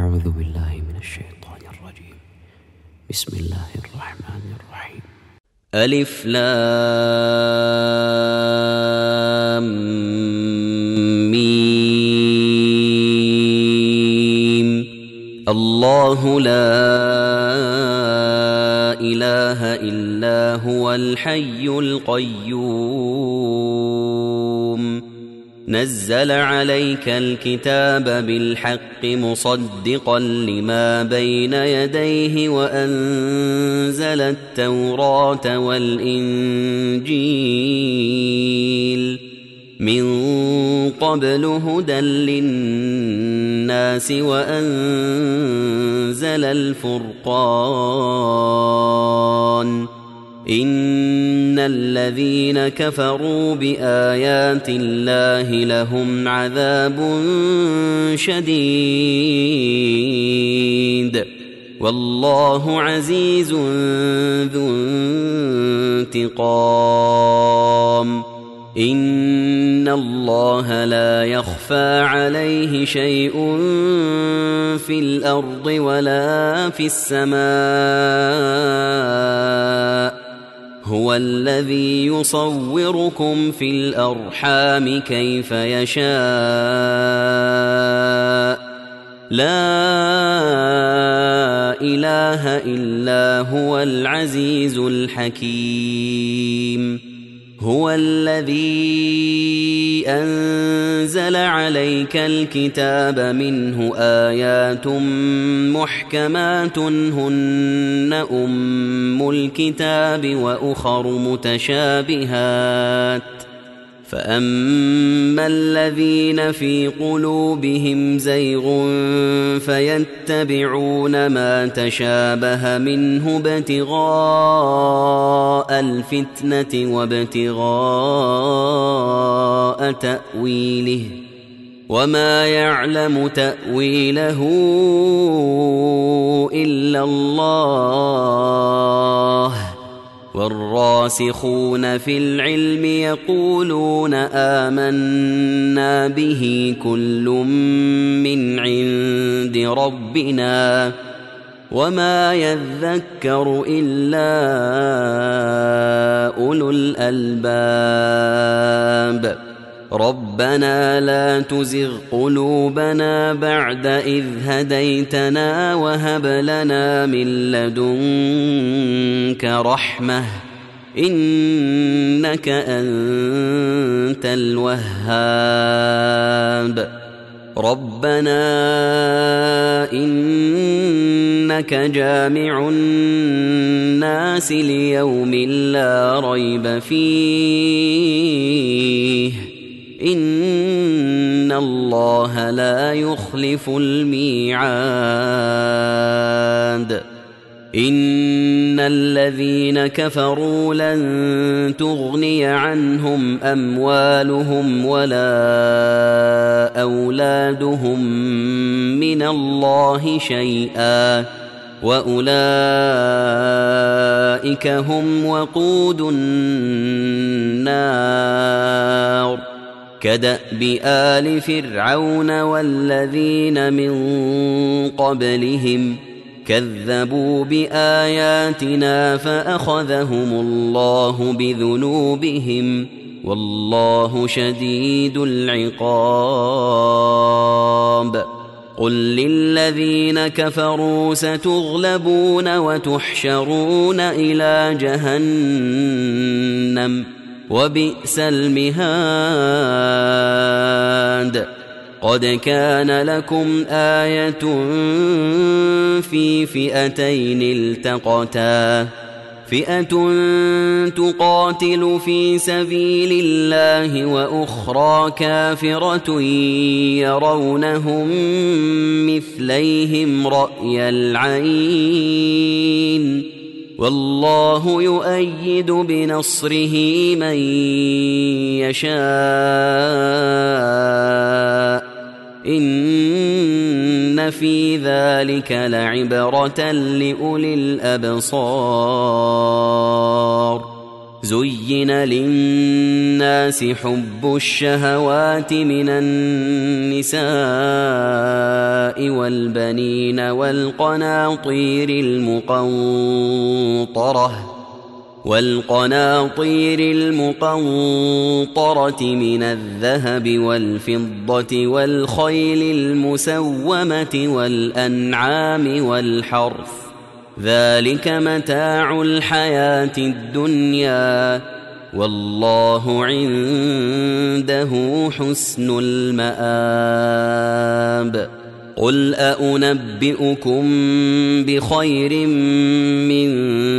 أعوذ بالله من الشيطان الرجيم. بسم الله الرحمن الرحيم. ألف لام ميم. الله لا إله إلا هو الحي القيوم نزل عليك الكتاب بالحق مصدقا لما بين يديه وأنزل التوراة والإنجيل من قبل هدى للناس وأنزل الفرقان إن الذين كفروا بآيات الله لهم عذاب شديد والله عزيز ذو انتقام. إن الله لا يخفى عليه شيء في الأرض ولا في السماء هو الذي يصوركم في الأرحام كيف يشاء لا إله إلا هو العزيز الحكيم. هو الذي أنزل عليك الكتاب منه آيات محكمات هن أم الكتاب وأخر متشابهات فأما الذين في قلوبهم زيغ فيتبعون ما تشابه منه ابتغاء الفتنة وابتغاء تأويله وما يعلم تأويله إلا الله والراسخون في العلم يقولون آمنا به كل من عند ربنا وما يذكر إلا أولو الألباب. ربنا لا تزغ قلوبنا بعد إذ هديتنا وهب لنا من لدنك رحمة إنك أنت الوهاب. ربنا إنك جامع الناس ليوم لا ريب فيه إن الله لا يخلف الميعاد. إن الذين كفروا لن تغني عنهم أموالهم ولا أولادهم من الله شيئا وأولئك هم وقود النار كدأب آل فرعون والذين من قبلهم كذبوا بآياتنا فأخذهم الله بذنوبهم والله شديد العقاب. قل للذين كفروا ستغلبون وتحشرون إلى جهنم وبئس المهاد. قد كان لكم آية في فئتين التقتا فئة تقاتل في سبيل الله وأخرى كافرة يرونهم مثليهم رأي العين والله يؤيد بنصره من يشاء إن في ذلك لعبرة لأولي الأبصار. زين للناس حب الشهوات من النساء والبنين والقناطير المقنطرة من الذهب والفضة والخيل المسومة والأنعام والحرث، ذلك متاع الحياة الدنيا، والله عنده حسن المآب. قل أنبئكم بخير من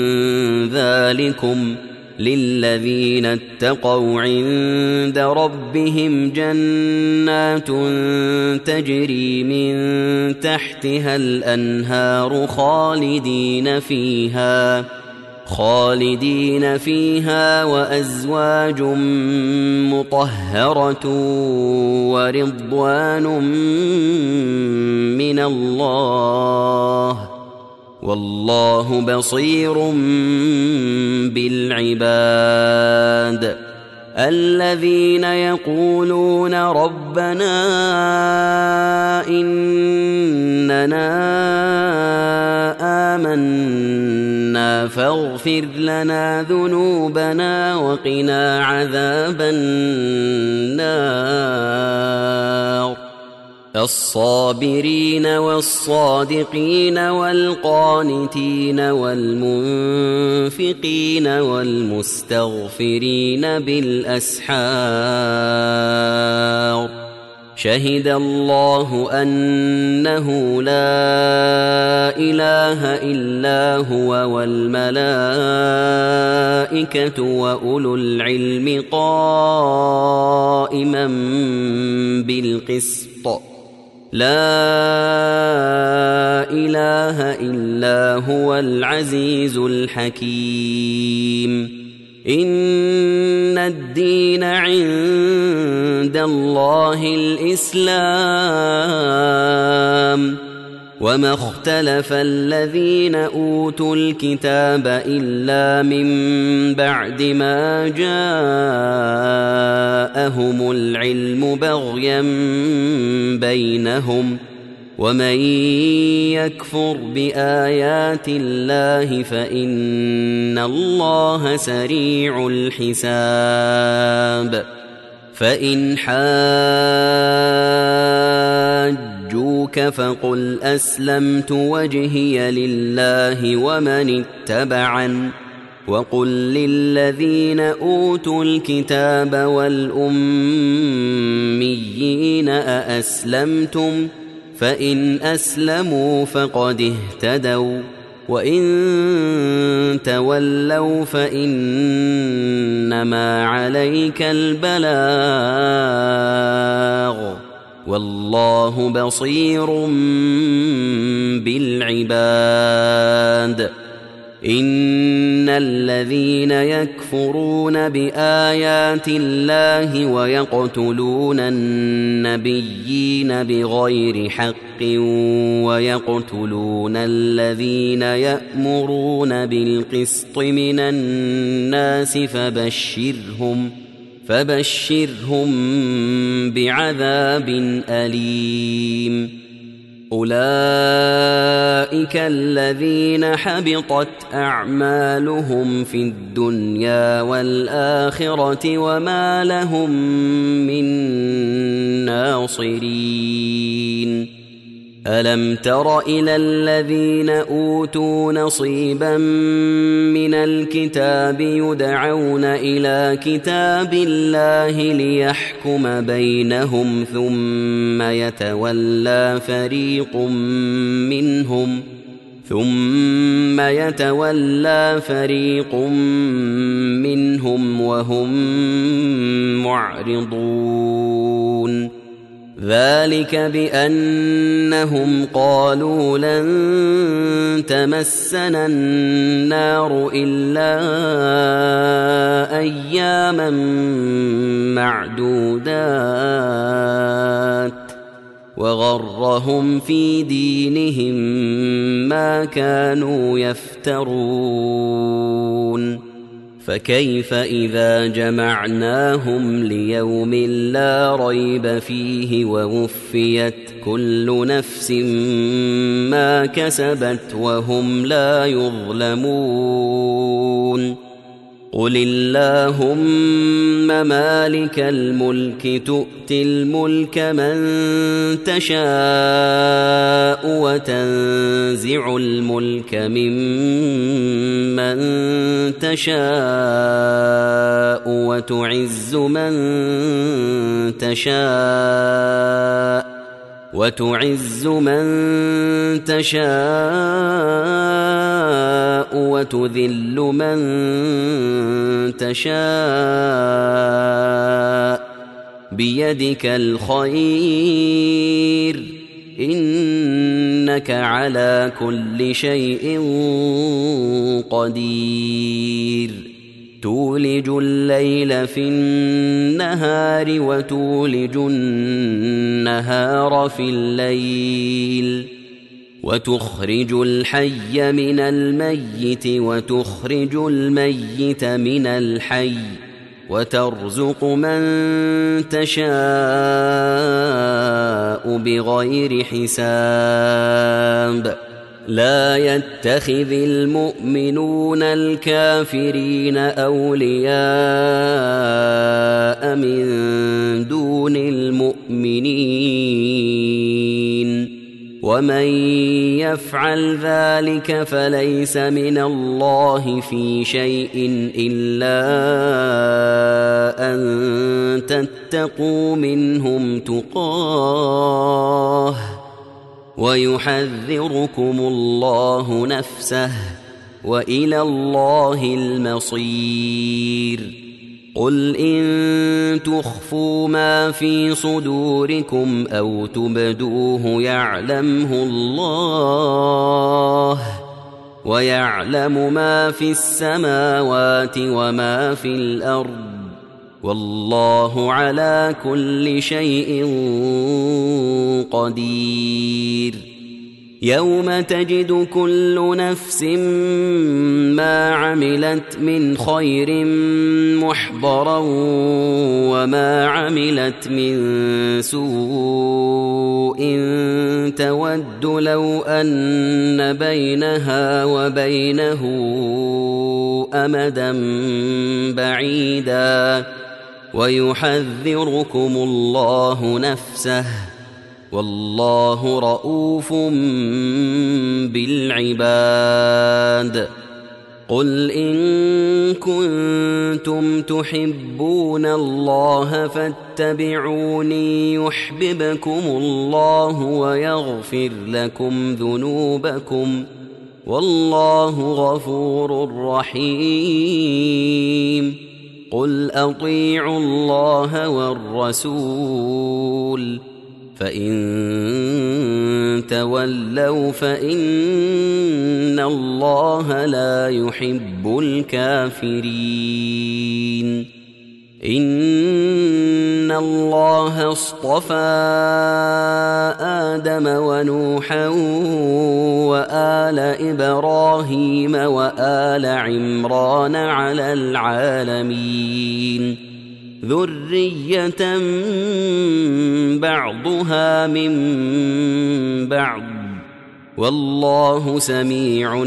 ذلكم للذين اتقوا عند ربهم جنات تجري من تحتها الأنهار خالدين فيها وأزواج مطهرة ورضوان من الله، والله بصير بالعباد. الذين يقولون ربنا إننا آمنا فاغفر لنا ذنوبنا وقنا عذاب النار. الصابرين والصادقين والقانتين والمنفقين والمستغفرين بالأسحار. شهد الله أنه لا إله إلا هو والملائكة وأولو العلم قائما بالقسط. لا إله إلا هو العزيز الحكيم. إن الدين عند الله الإسلام، وما اختلف الذين أوتوا الكتاب إلا من بعد ما جاءهم العلم بغيا بينهم، ومن يكفر بآيات الله فإن الله سريع الحساب. فإن حاجوك فقل أسلمت وجهي لله ومن اتبعن، وقل للذين أوتوا الكتاب والأميين أأسلمتم؟ فإن أسلموا فقد اهتدوا، وإن تولوا فإنما عليك البلاغ، والله بصير بالعباد. إن الذين يكفرون بآيات الله ويقتلون النبيين بغير حق ويقتلون الذين يأمرون بالقسط من الناس فبشرهم بعذاب أليم. أولئك الذين حبطت أعمالهم في الدنيا والآخرة وما لهم من ناصرين. ألم تر إلى الذين أوتوا نصيبا من الكتاب يدعون إلى كتاب الله ليحكم بينهم ثم يتولى فريق منهم وهم معرضون. ذلك بأنهم قالوا لن تمسنا النار إلا أياما معدودات، وغرهم في دينهم ما كانوا يفترون. فكيف إذا جمعناهم ليوم لا ريب فيه ووفيت كل نفس ما كسبت وهم لا يظلمون قل اللهم مالك الملك تؤتي الملك من تشاء وتنزع الملك ممن تشاء وتعز من تشاء وتذل من تشاء بيدك الخير إنك على كل شيء قدير تولج الليل في النهار وتولج النهار في الليل وتخرج الحي من الميت وتخرج الميت من الحي وترزق من تشاء بغير حساب لا يتخذ المؤمنون الكافرين أولياء من دون المؤمنين ومن يفعل ذلك فليس من الله في شيء إلا أن تتقوا منهم تقاه ويحذركم الله نفسه وإلى الله المصير قل إن تخفوا ما في صدوركم أو تبدوه يعلمه الله ويعلم ما في السماوات وما في الأرض والله على كل شيء قدير يوم تجد كل نفس ما عملت من خير محضرا وما عملت من سوء تود لو أن بينها وبينه أمدا بعيدا ويحذركم الله نفسه والله رؤوف بالعباد قل إن كنتم تحبون الله فاتبعوني يحببكم الله ويغفر لكم ذنوبكم والله غفور رحيم قل أطيعوا الله والرسول فإن تولوا فإن الله لا يحب الكافرين إن الله اصطفى آدم ونوحا وآل إبراهيم وآل عمران على العالمين ذرية بعضها من بعض والله سميع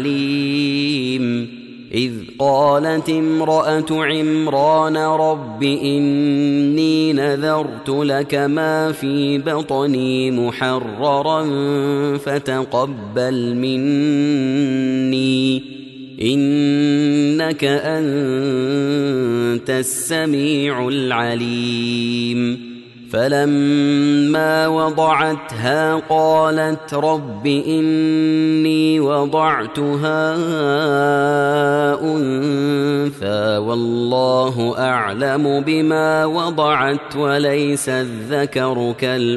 عليم إذ قالت امرأة عمران رب إني نذرت لك ما في بطني محررا فتقبل مني إنك أنت السميع العليم فلما وضعتها قالت رب إني وضعتها أنثى والله أعلم بما وضعت وليس الذكر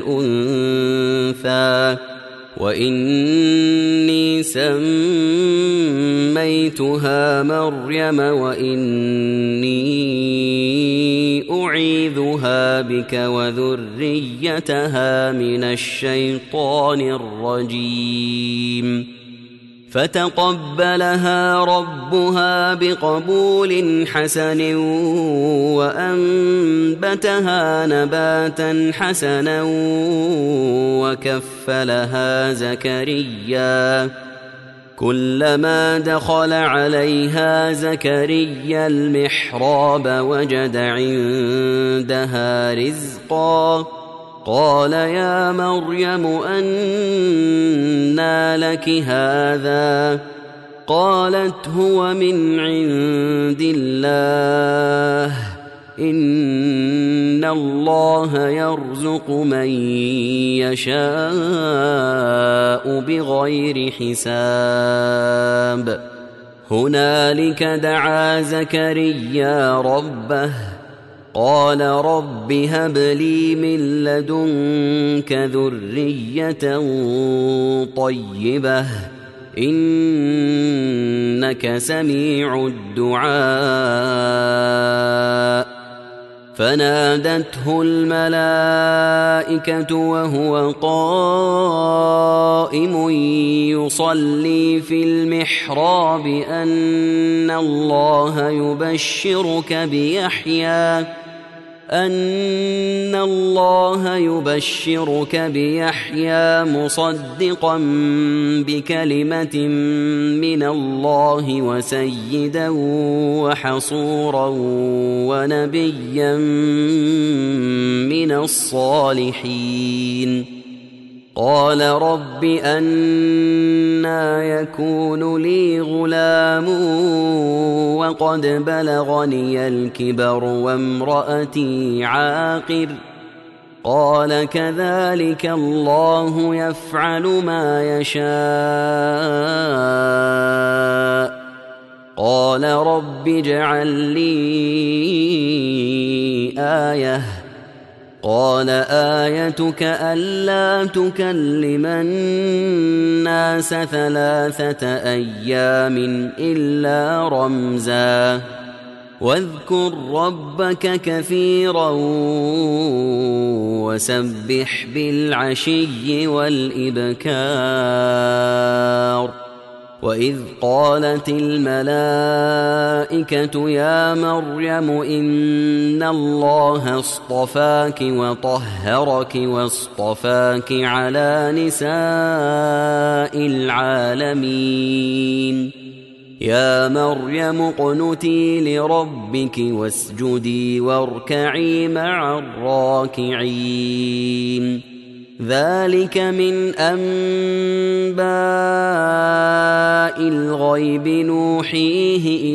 كالأنثى وإني سميتها مريم وإني أعيذها بك وذريتها من الشيطان الرجيم فتقبلها ربها بقبول حسن وأنبتها نباتا حسنا وكفلها زكريا. كلما دخل عليها زكريا المحراب وجد عندها رزقا. قال يا مريم أنى لك هذا؟ قالت هو من عند الله إن الله يرزق من يشاء بغير حساب. هنالك دعا زكريا ربه قال رب هب لي من لدنك ذرية طيبة إنك سميع الدعاء. فنادته الملائكة وهو قائم يصلي في المحراب أن الله يبشرك بيحيى مصدقا بكلمة من الله وسيدا وحصورا ونبيا من الصالحين. قال رب أنى يكون لي غلام وقد بلغني الكبر وامرأتي عاقر؟ قال كذلك الله يفعل ما يشاء. قال رب اجعل لي آية. قال آيتك ألا تكلم الناس 3 أيام إلا رمزا واذكر ربك كثيرا وسبح بالعشي والإبكار. وإذ قالت الملائكة يا مريم إن الله اصطفاك وطهرك واصطفاك على نساء العالمين. يا مريم اقنتي لربك واسجدي واركعي مع الراكعين. ذلك من أنباء الغيب نوحيه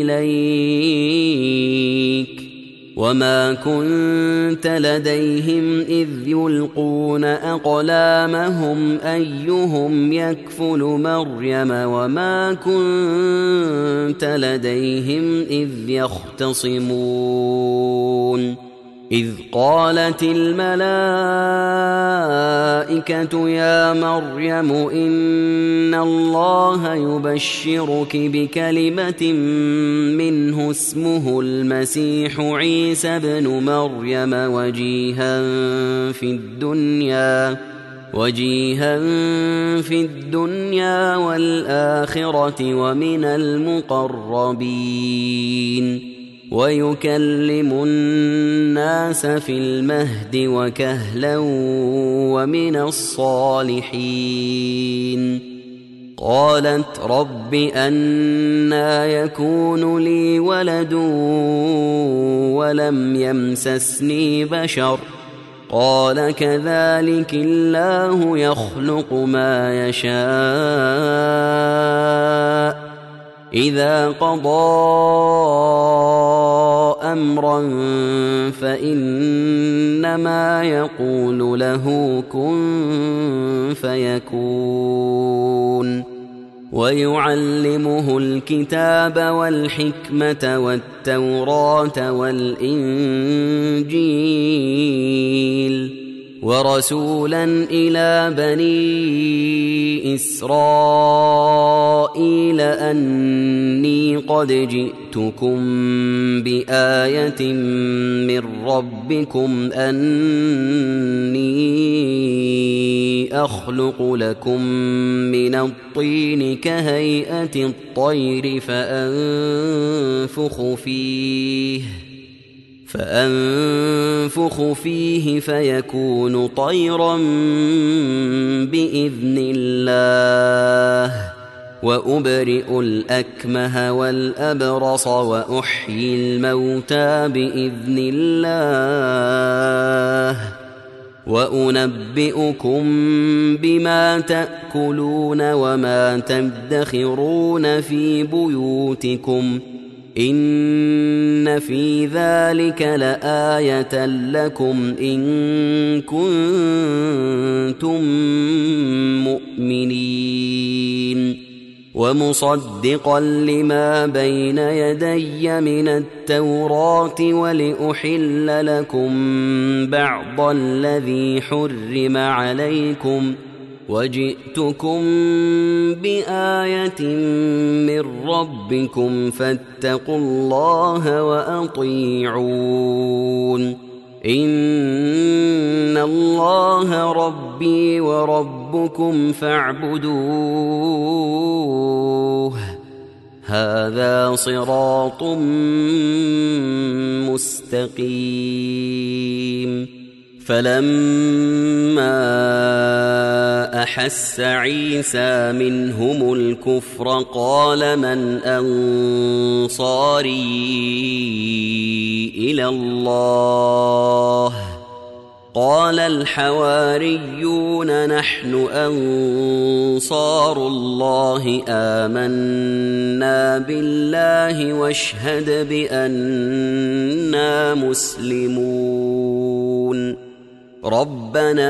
إليك وما كنت لديهم إذ يلقون أقلامهم أيهم يكفل مريم وما كنت لديهم إذ يختصمون. إذ قالت الملائكة يا مريم إن الله يبشرك بكلمة منه اسمه المسيح عيسى ابن مريم وجيها في الدنيا والآخرة ومن المقربين ويكلم الناس في المهد وكهلا ومن الصالحين. قالت رب أنى يكون لي ولد ولم يمسسني بشر؟ قال كذلك الله يخلق ما يشاء إذا قضى أمرا فإنما يقول له كن فيكون. ويعلمه الكتاب والحكمة والتوراة والإنجيل ورسولا إلى بني إسرائيل أني قد جئتكم بآية من ربكم أني أخلق يخلق لكم من الطين كهيئة الطير فأنفخ فيه فيكون طيرا بإذن الله، وأبرئ الأكمه والأبرص وأحيي الموتى بإذن الله، وأنبئكم بما تأكلون وما تدخرون في بيوتكم، إن في ذلك لآية لكم إن كنتم مؤمنين. ومصدقا لما بين يدي من التوراة ولأحل لكم بعض الذي حرم عليكم، وجئتكم بآية من ربكم فاتقوا الله وأطيعون، إن الله ربي وربكم فاعبدوه، هذا صراط مستقيم. فلما أحس عيسى منهم الكفر قال من أنصاري إلى الله؟ قال الحواريون نحن أنصار الله، آمنا بالله واشهد بأننا مسلمون. ربنا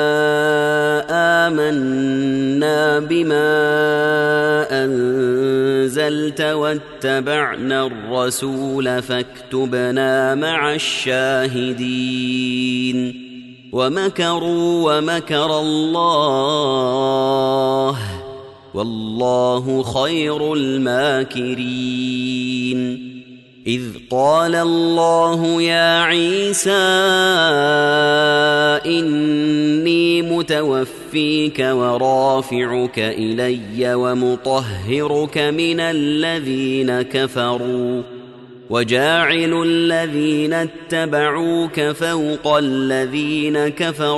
آمنا بما أنزلت واتبعنا الرسول فاكتبنا مع الشاهدين. ومكروا ومكر الله والله خير الماكرين. إذ قال الله يا عيسى إني متوفيك ورافعك إلي ومطهرك من الذين كفروا، وجاعل الذين اتبعوك فوق الذين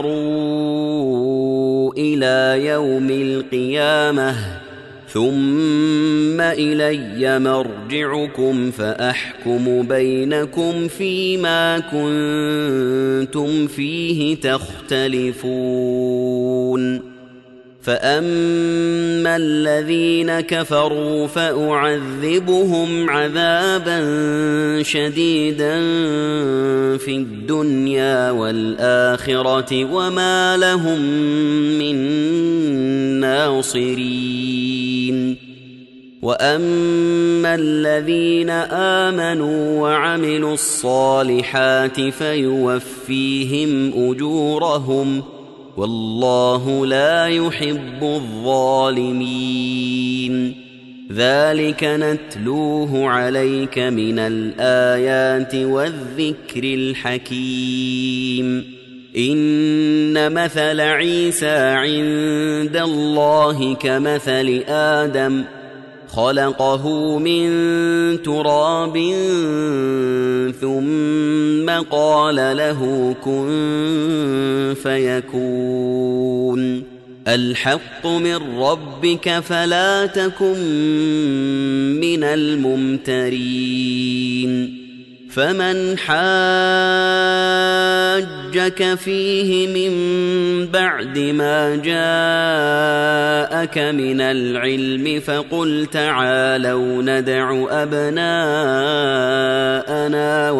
كفروا إلى يوم القيامة، ثم إلي مرجعكم فأحكم بينكم فيما كنتم فيه تختلفون. فأما الذين كفروا فأعذبهم عذابا شديدا في الدنيا والآخرة وما لهم من ناصرين. وأما الذين آمنوا وعملوا الصالحات فيوفيهم أجورهم والله لا يحب الظالمين. ذلك نتلوه عليك من الآيات والذكر الحكيم. إن مثل عيسى عند الله كمثل آدم، خلقه من تراب ثم قال له كن فيكون. الحق من ربك فلا تكن من الممترين. فمن حاجك فيه من بعد ما جاءك من العلم فقل تعالوا ندع أبناءنا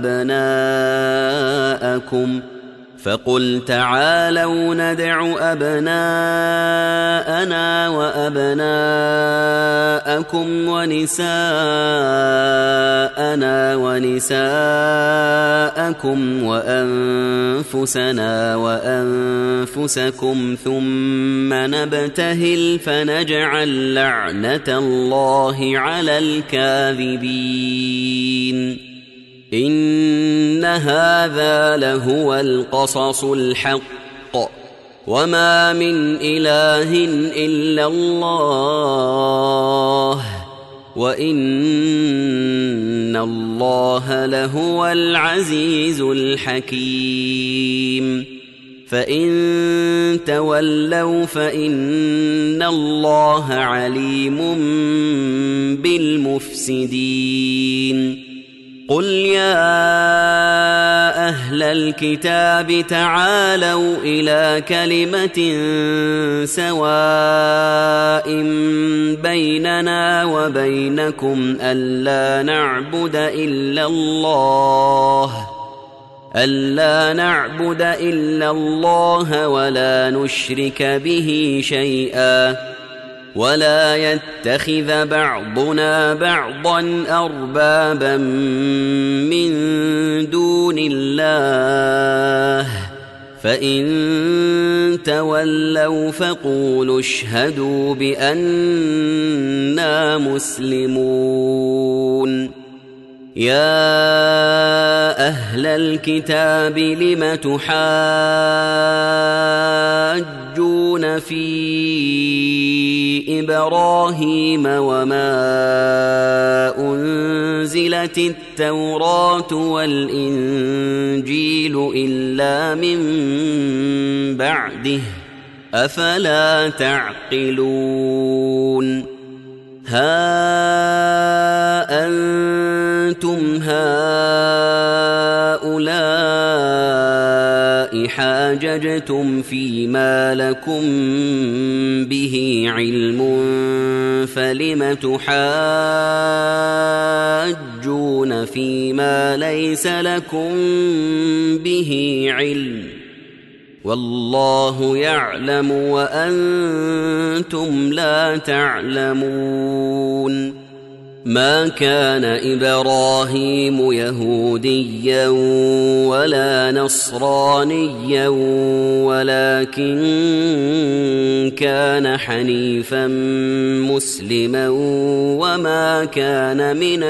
وأبناءكم ونساءنا ونساءكم وأنفسنا وأنفسكم ثم نبتهل فنجعل لعنة الله على الكاذبين. إن هذا لهو القصص الحق وما من إله إلا الله وإن الله لهو العزيز الحكيم فإن تولوا فإن الله عليم بالمفسدين قل يا أهل الكتاب تعالوا إلى كلمة سواء بيننا وبينكم ألا نعبد إلا الله ولا نشرك به شيئا ولا يتخذ بعضنا بعضا أربابا من دون الله فإن تولوا فقولوا اشهدوا بأننا مسلمون يا أهل الكتاب لم تحاجون في إبراهيم وما أنزلت التوراة والإنجيل إلا من بعده أفلا تعقلون ها أنتم هؤلاء حاججتم فيما لكم به علم فلم تحاجون فيما ليس لكم به علم والله يعلم وأنتم لا تعلمون ما كان إبراهيم يهوديا ولا نصرانيا ولكن كان حنيفا مسلما وما كان من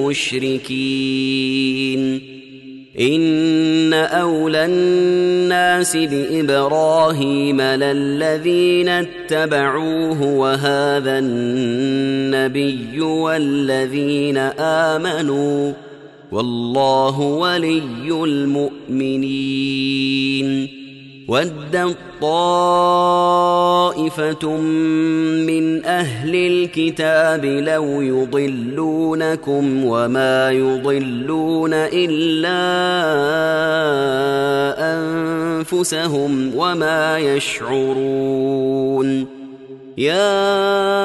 المشركين إن أولى الناس بإبراهيم للذين اتبعوه وهذا النبي والذين آمنوا والله ولي المؤمنين ودت طائفة من أهل الكتاب لو يضلونكم وما يضلون إلا أنفسهم وما يشعرون يا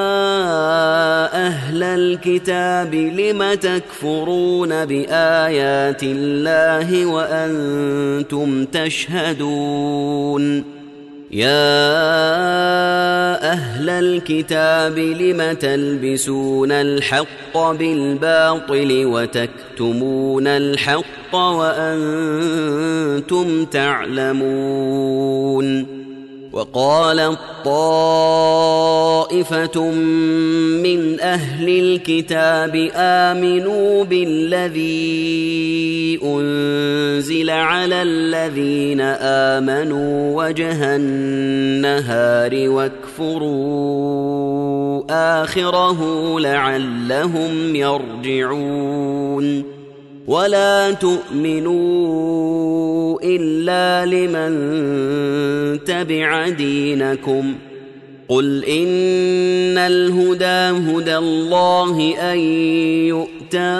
أهل الكتاب لم تكفرون بآيات الله وأنتم تشهدون يا أهل الكتاب لم تلبسون الحق بالباطل وتكتمون الحق وأنتم تعلمون وقالت طائفة من أهل الكتاب آمنوا بالذي أنزل على الذين آمنوا وجه النهار واكفروا آخره لعلهم يرجعون ولا تؤمنوا إلا لمن تبع دينكم قل إن الهدى هدى الله أن يؤتى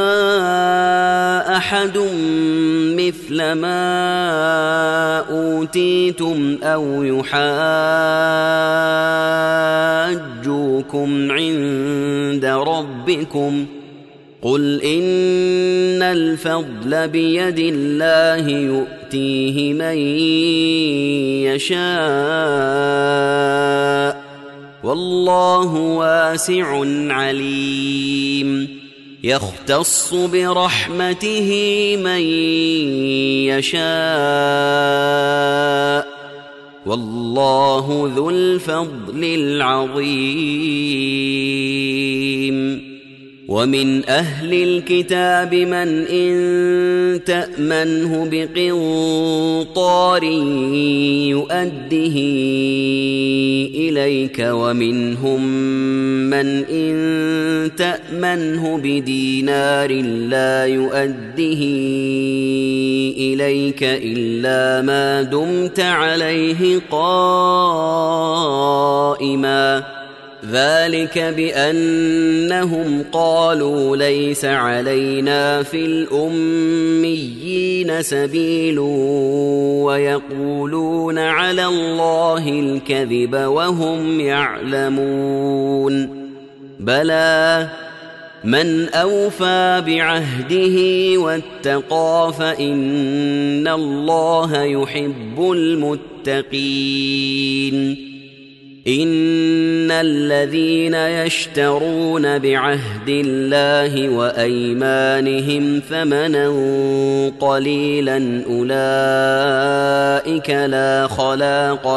أحد مثل ما أوتيتم أو يحاجوكم عند ربكم قل إن الفضل بيد الله يؤتيه من يشاء والله واسع عليم يختص برحمته من يشاء والله ذو الفضل العظيم ومن أهل الكتاب من إن تأمنه بقنطار يؤده إليك ومنهم من إن تأمنه بدينار لا يؤده إليك إلا ما دمت عليه قائما ذلك بأنهم قالوا ليس علينا في الأميين سبيل ويقولون على الله الكذب وهم يعلمون بلى من أوفى بعهده واتقى فإن الله يحب المتقين إن الذين يشترون بعهد الله وأيمانهم ثمنا قليلا أولئك لا خلاق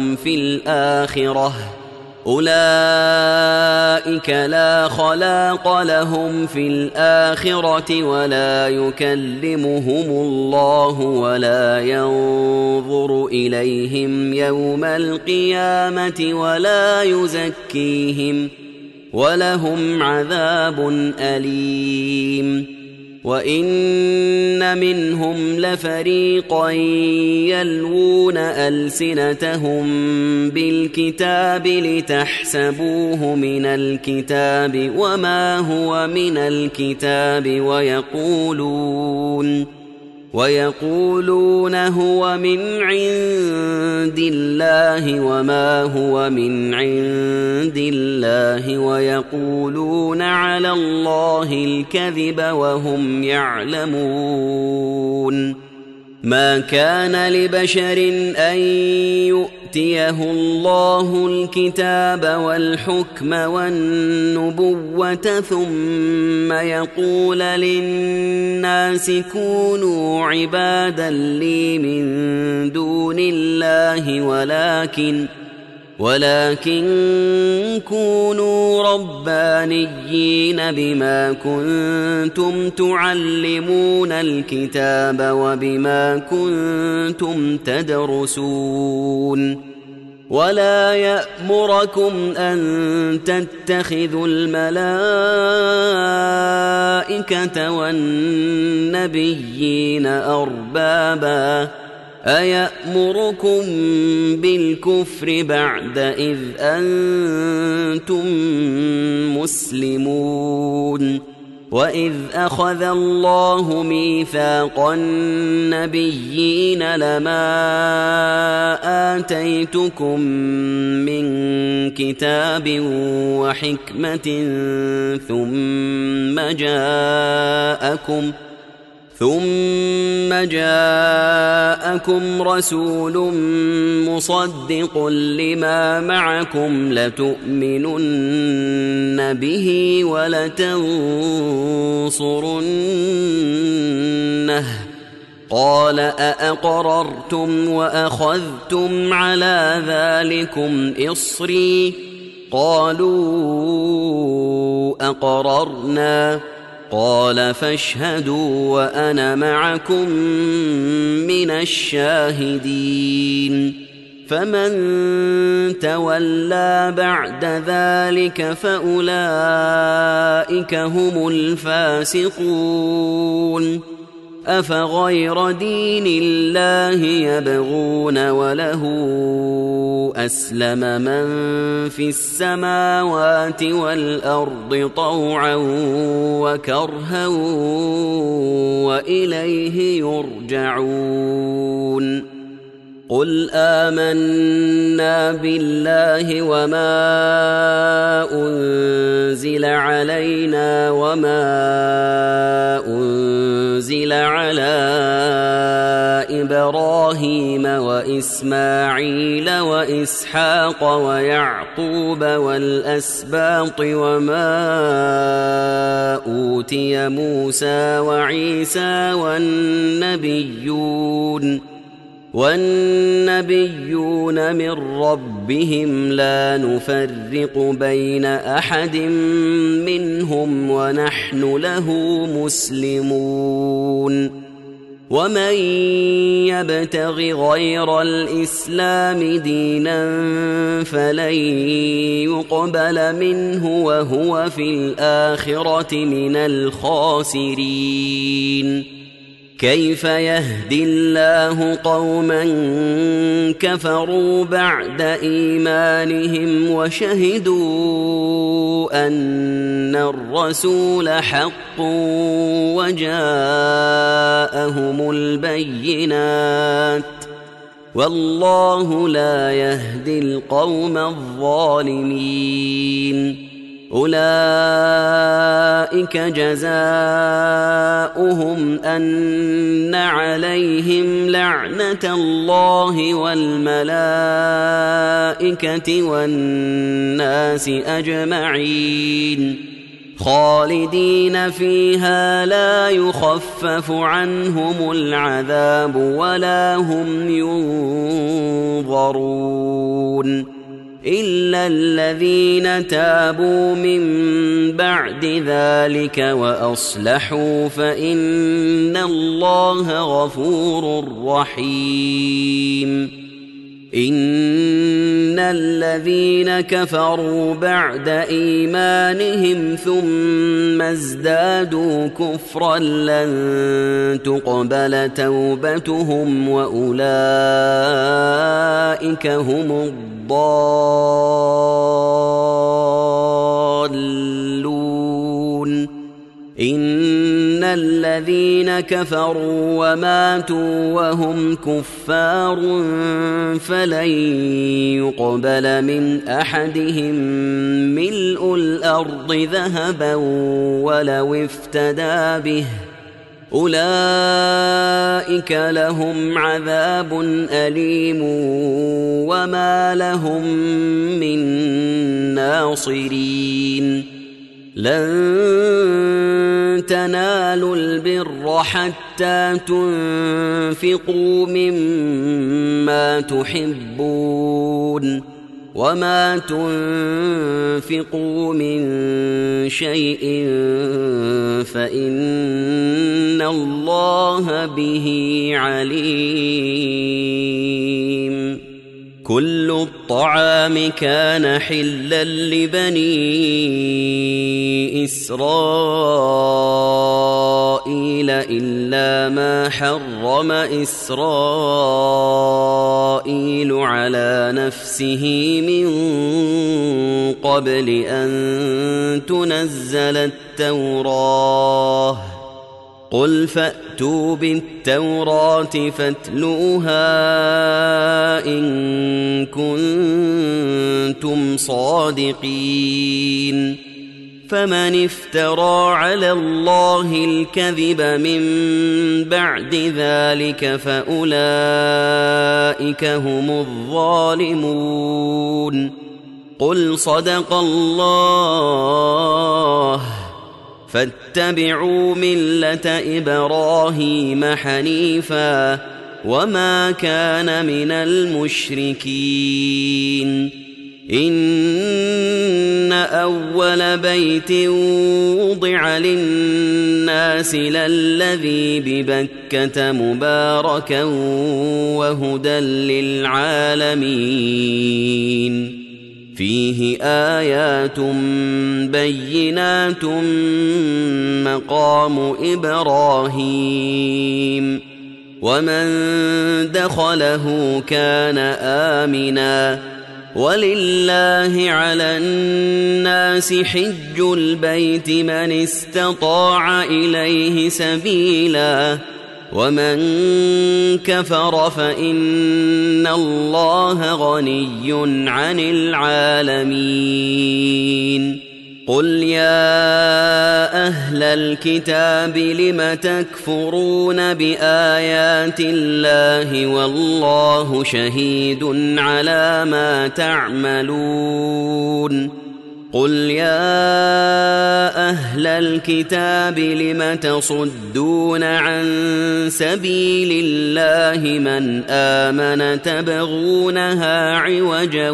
لهم في الآخرة ولا يكلمهم الله ولا ينظر إليهم يوم القيامة ولا يزكيهم ولهم عذاب أليم وإن منهم لفريقا يلوون ألسنتهم بالكتاب لتحسبوه من الكتاب وما هو من الكتاب ويقولون هو من عند الله وما هو من عند الله ويقولون على الله الكذب وهم يعلمون ما كان لبشر أن يؤتيه الله الكتاب والحكم والنبوة ثم يقول للناس كونوا عبادا لي من دون الله ولكن كونوا ربانيين بما كنتم تعلمون الكتاب وبما كنتم تدرسون ولا يأمركم أن تتخذوا الملائكة والنبيين أربابا أيأمركم بالكفر بعد إذ أنتم مسلمون وإذ أخذ الله ميثاق النبيين لما آتيتكم من كتاب وحكمة ثم جاءكم رسول مصدق لما معكم لتؤمنن به ولتنصرنه قال أأقررتم وأخذتم على ذلكم إصري قالوا أقررنا قال فاشهدوا وأنا معكم من الشاهدين فمن تولى بعد ذلك فأولئك هم الفاسقون أفغير دين الله يبغون وله أسلم من في السماوات والأرض طوعا وكرها وإليه يرجعون قل آمنا بالله وما أنزل علينا وما أنزل على إبراهيم وإسماعيل وإسحاق ويعقوب والأسباط وما أوتي موسى وعيسى والنبيون من ربهم لا نفرق بين أحد منهم ونحن له مسلمون ومن يبتغ غير الإسلام دينا فلن يقبل منه وهو في الآخرة من الخاسرين كيف يهدي الله قوما كفروا بعد إيمانهم وشهدوا أن الرسول حق وجاءهم البينات والله لا يهدي القوم الظالمين أولئك جزاؤهم أن عليهم لعنة الله والملائكة والناس أجمعين خالدين فيها لا يخفف عنهم العذاب ولا هم ينظرون إلا الذين تابوا من بعد ذلك وأصلحوا فإن الله غفور رحيم إن الذين كفروا بعد إيمانهم ثم ازدادوا كفرا لن تقبل توبتهم وأولئك هم الضالون إن الذين كفروا وماتوا وهم كفار فلن يقبل من أحدهم ملء الأرض ذهبا ولو افتدى به أولئك لهم عذاب أليم وما لهم من ناصرين لن تنالوا البر حتى تنفقوا مما تحبون وما تنفقوا من شيء فإن الله به عليم كل الطعام كان حلا لبني إسرائيل إلا ما حرم إسرائيل على نفسه من قبل أن تنزل التوراة قل فأتوا بالتوراة فاتلوها إن كنتم صادقين فمن افترى على الله الكذب من بعد ذلك فأولئك هم الظالمون قل صدق الله فاتبعوا ملة إبراهيم حنيفا وما كان من المشركين إن أول بيت وضع للناس للذي ببكة مباركا وهدى للعالمين فيه آيات بينات مقام إبراهيم ومن دخله كان آمنا ولله على الناس حج البيت من استطاع إليه سبيلا ومن كفر فإن الله غني عن العالمين قل يا أهل الكتاب لم تكفرون بآيات الله والله شهيد على ما تعملون قل يا أهل الكتاب لم تصدون عن سبيل الله من آمن تبغونها عوجا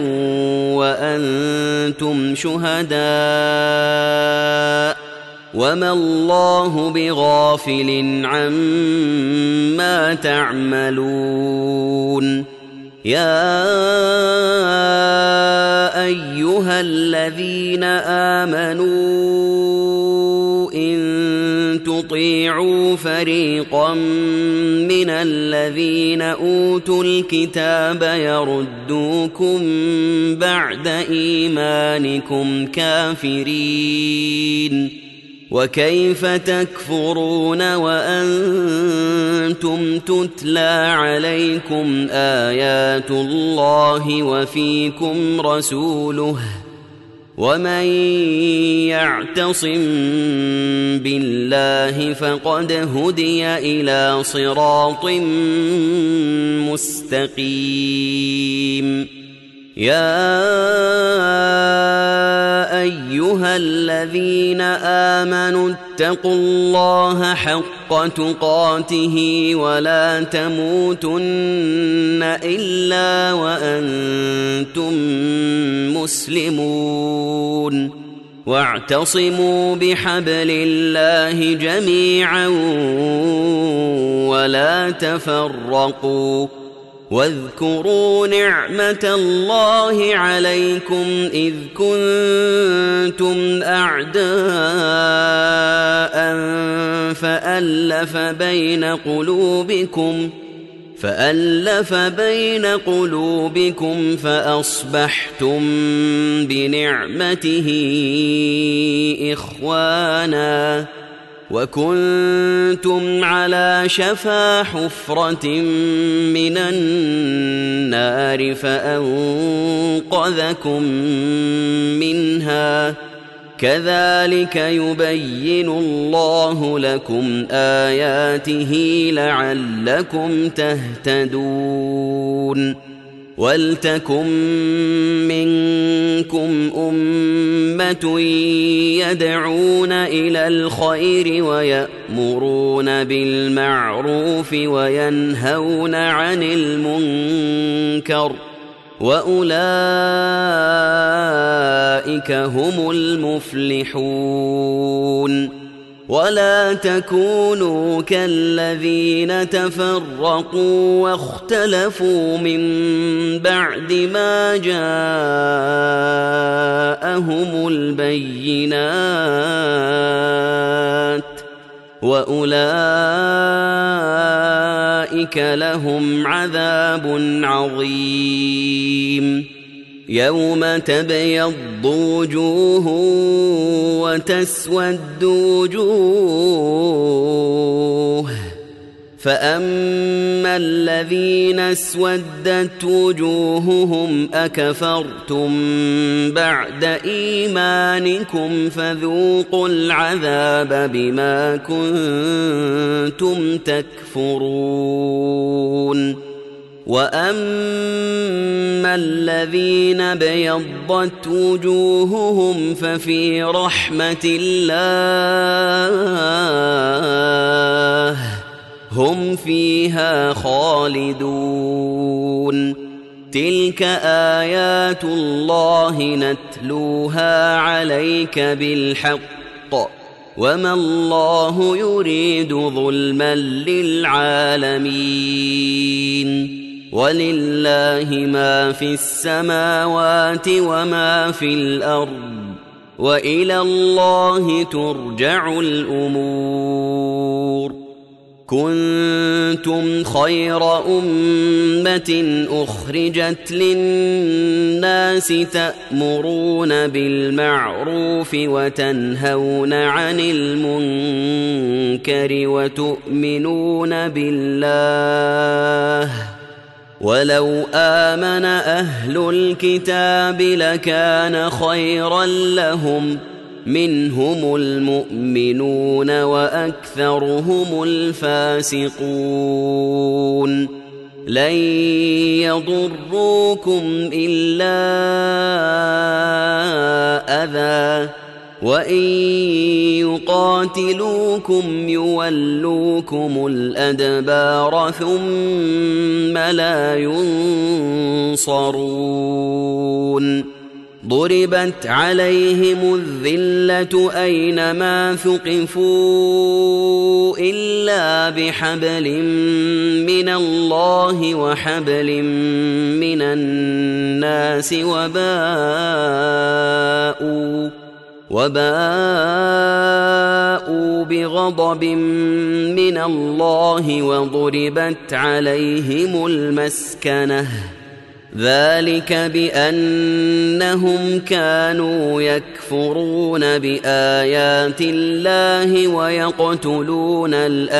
وأنتم شهداء وما الله بغافل عما تعملون يا أيها الذين آمنوا إن تطيعوا فريقا من الذين أوتوا الكتاب يردوكم بعد إيمانكم كافرين وكيف تكفرون وأنتم تتلى عليكم آيات الله وفيكم رسوله ومن يعتصم بالله فقد هدي إلى صراط مستقيم يا أيها الذين آمنوا اتقوا الله حق تقاته ولا تموتن إلا وأنتم مسلمون واعتصموا بحبل الله جميعا ولا تفرقوا واذكروا نعمة الله عليكم إذ كنتم أعداء فألف بين قلوبكم فأصبحتم بنعمته إخوانا وكنتم على شفا حفرة من النار فأنقذكم منها كذلك يبين الله لكم آياته لعلكم تهتدون ولتكن منكم أمة يدعون إلى الخير ويأمرون بالمعروف وينهون عن المنكر وأولئك هم المفلحون ولا تكونوا كالذين تفرقوا واختلفوا من بعد ما جاءهم البينات وأولئك لهم عذاب عظيم يوم تبيض وجوه وتسود وجوه فأما الذين اسودت وجوههم أكفرتم بعد إيمانكم فذوقوا العذاب بما كنتم تكفرون وأما الذين بيضت وجوههم ففي رحمة الله هم فيها خالدون تلك آيات الله نتلوها عليك بالحق وما الله يريد ظلما للعالمين ولله ما في السماوات وما في الأرض وإلى الله ترجع الأمور كنتم خير أمة أخرجت للناس تأمرون بالمعروف وتنهون عن المنكر وتؤمنون بالله ولو آمن أهل الكتاب لكان خيرا لهم منهم المؤمنون وأكثرهم الفاسقون لن يضروكم إلا أذى وإن يقاتلوكم يولوكم الأدبار ثم لا ينصرون ضربت عليهم الذلة أينما ثقفوا إلا بحبل من الله وحبل من الناس وباءوا بغضب من الله وضربت عليهم المسكنة ذلك بأنهم كانوا يكفرون بآيات الله ويقتلون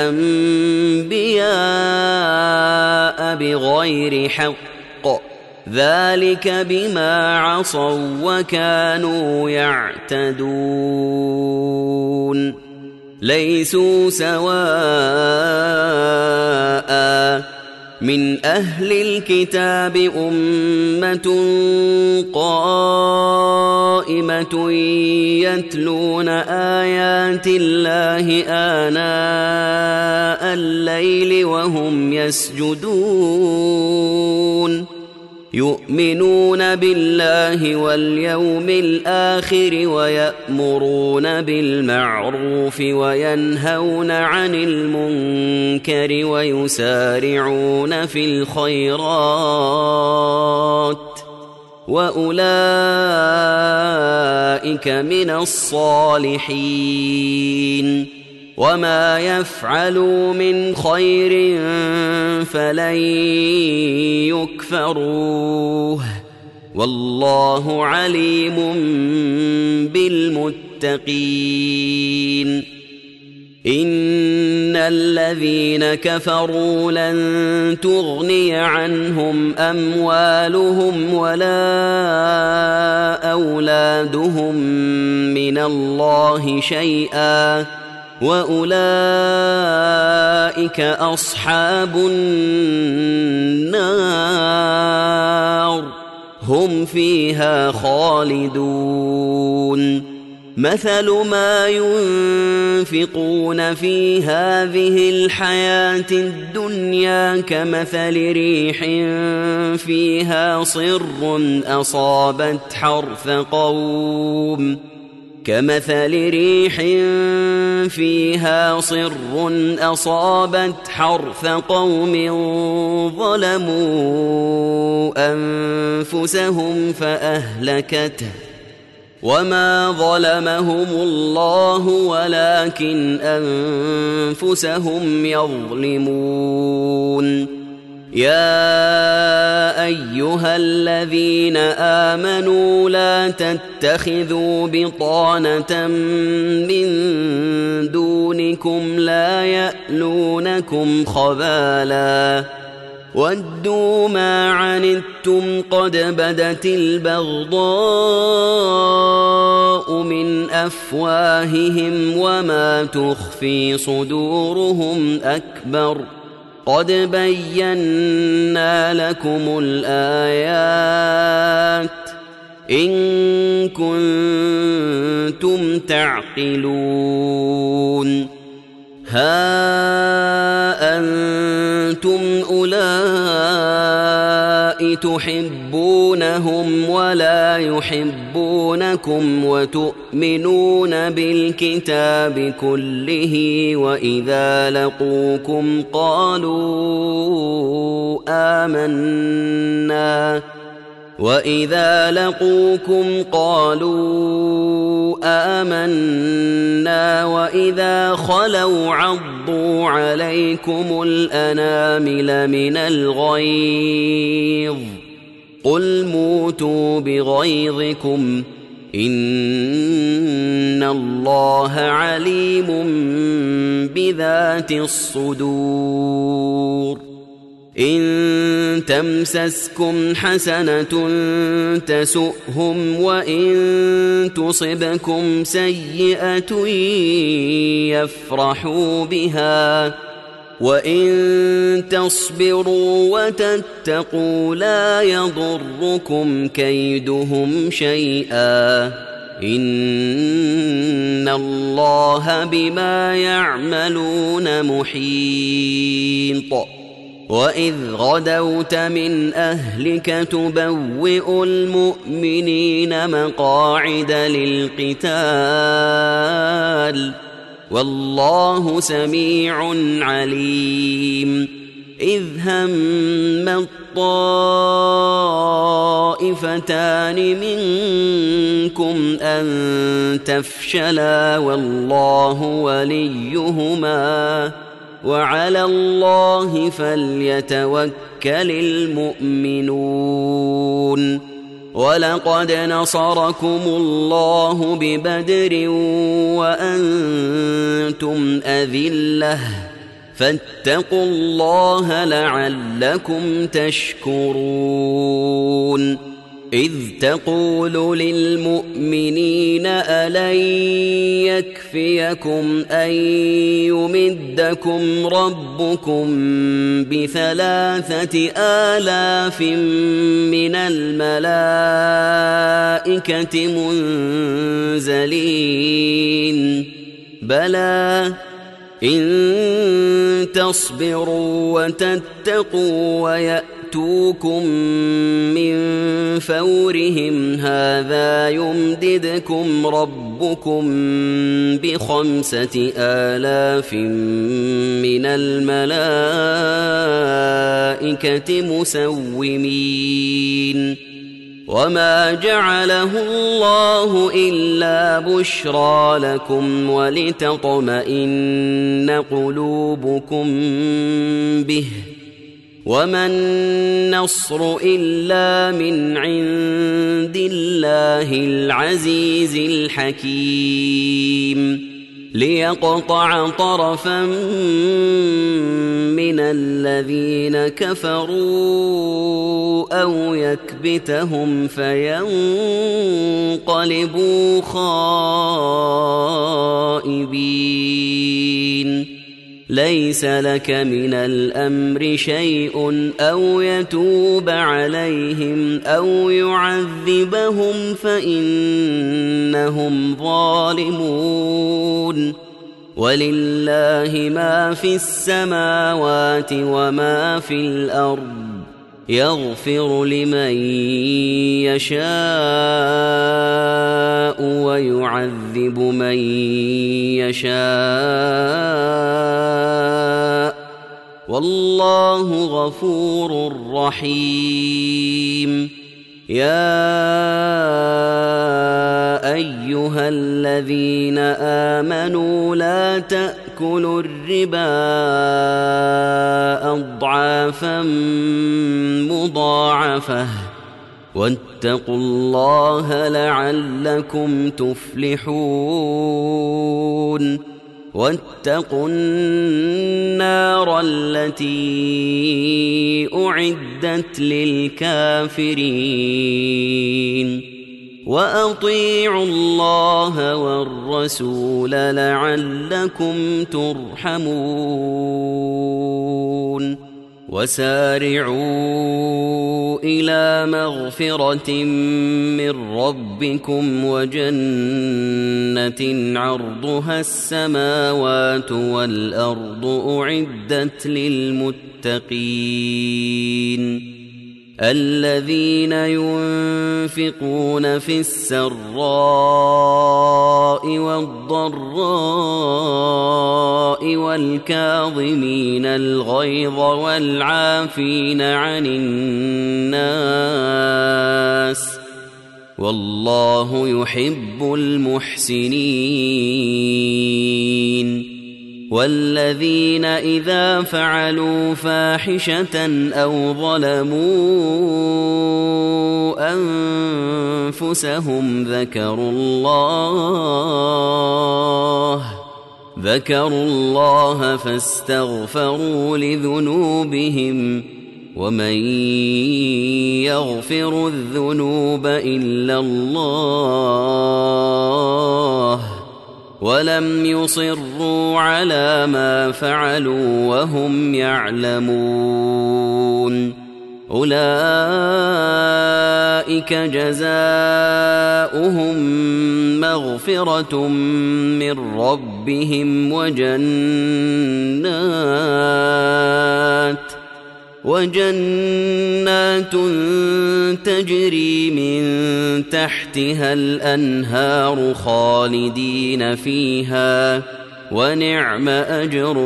الأنبياء بغير حق ذلك بما عصوا وكانوا يعتدون ليسوا سواء من أهل الكتاب أمة قائمة يتلون آيات الله آناء الليل وهم يسجدون يؤمنون بالله واليوم الآخر ويأمرون بالمعروف وينهون عن المنكر ويسارعون في الخيرات وأولئك من الصالحين وما يفعلوا من خير فلن يكفروه والله عليم بالمتقين إن الذين كفروا لن تغني عنهم أموالهم ولا أولادهم من الله شيئا وأولئك أصحاب النار هم فيها خالدون مثل ما ينفقون في هذه الحياة الدنيا كمثل ريح فيها صر أصابت حرث قوم ظلموا أنفسهم فأهلكته وما ظلمهم الله ولكن أنفسهم يظلمون يا أيها الذين آمنوا لا تتخذوا بطانة من دونكم لا يألونكم خبالا ودوا ما عنتم قد بدت البغضاء من أفواههم وما تخفي صدورهم أكبر قد بينا لكم الآيات إن كنتم تعقلون ها أنتم أولئك تحبونهم ولا يحبونكم وتؤمنون بالكتاب كله وإذا لقوكم قالوا آمنا وإذا خلوا عضوا عليكم الأنامل من الغيظ قل موتوا بغيظكم إن الله عليم بذات الصدور إن تمسسكم حسنة تسؤهم وإن تصبكم سيئة يفرحوا بها وإن تصبروا وتتقوا لا يضركم كيدهم شيئا إن الله بما يعملون محيط وإذ غدوت من أهلك تبوئ المؤمنين مقاعد للقتال والله سميع عليم إذ هم الطائفتان منكم أن تفشلا والله وليهما وعلى الله فليتوكل المؤمنون ولقد نصركم الله ببدر وأنتم أذلة فاتقوا الله لعلكم تشكرون إذ تقول للمؤمنين ألن يكفيكم أن يمدكم ربكم ب3,000 من الملائكة منزلين بلى إن تصبروا وتتقوا ويأتوكم من فورهم هذا يمددكم ربكم ب5,000 من الملائكة مسومين وما جعله الله إلا بشرى لكم ولتطمئن قلوبكم به وما النصر إلا من عند الله العزيز الحكيم ليقطع طرفا من الذين كفروا أو يكبتهم فينقلبوا خائبين ليس لك من الأمر شيء أو يتوب عليهم أو يعذبهم فإنهم ظالمون ولله ما في السماوات وما في الأرض يغفر لمن يشاء ويعذب من يشاء والله غفور رحيم يا أيها الذين آمنوا لا تأكلوا الربا أضعافا مضاعفة واتقوا الله لعلكم تفلحون واتقوا النار التي أعدت للكافرين وأطيعوا الله والرسول لعلكم ترحمون وسارعوا إلى مغفرة من ربكم وجنة عرضها السماوات والأرض أعدت للمتقين الذين ينفقون في السراء والضراء والكاظمين الغيظ والعافين عن الناس والله يحب المحسنين والذين إذا فعلوا فاحشة أو ظلموا أنفسهم ذكروا الله فاستغفروا لذنوبهم ومن يغفر الذنوب إلا الله ولم يصروا على ما فعلوا وهم يعلمون أولئك جزاؤهم مغفرة من ربهم وجنات تجري من تحتها الأنهار خالدين فيها ونعم أجر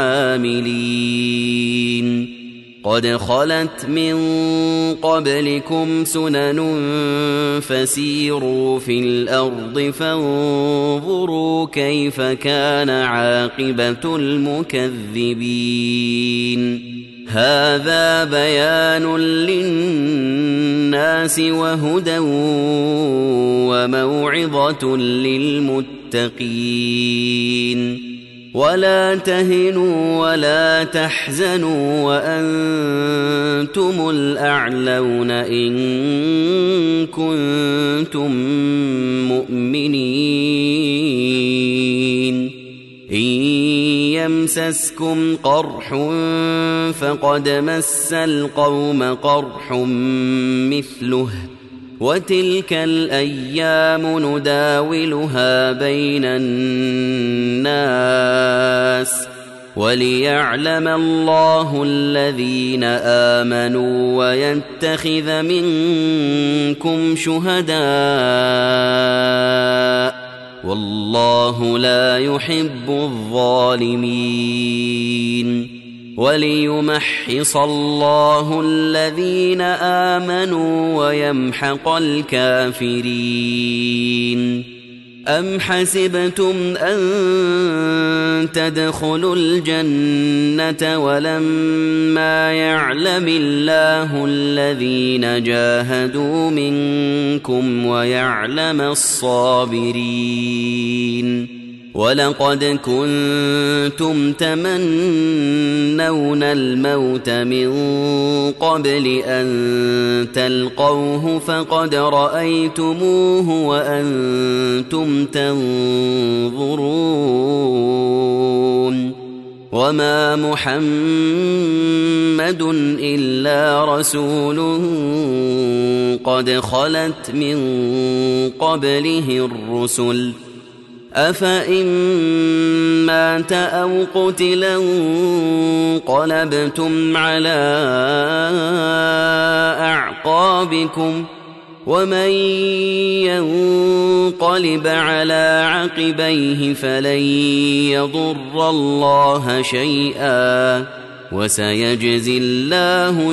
العاملين قد خلت من قبلكم سنن فسيروا في الأرض فانظروا كيف كان عاقبة المكذبين هذا بيان للناس وهدى وموعظة للمتقين ولا تهنوا ولا تحزنوا وأنتم الأعلون إن كنتم مؤمنين إن يمسسكم قرح فقد مس القوم قرح مثله وتلك الأيام نداولها بين الناس وليعلم الله الذين آمنوا ويتخذ منكم شهداء والله لا يحب الظالمين وليمحص الله الذين آمنوا ويمحق الكافرين أم حسبتم أن تدخلوا الجنة ولما يعلم الله الذين جاهدوا منكم ويعلم الصابرين ولقد كنتم تمنون الموت من قبل أن تلقوه فقد رأيتموه وأنتم تنظرون وما محمد إلا رسول قد خلت من قبله الرسل أفإن مات أو قتلا انقلبتم على أعقابكم ومن ينقلب على عقبيه فلن يضر الله شيئا وسيجزي الله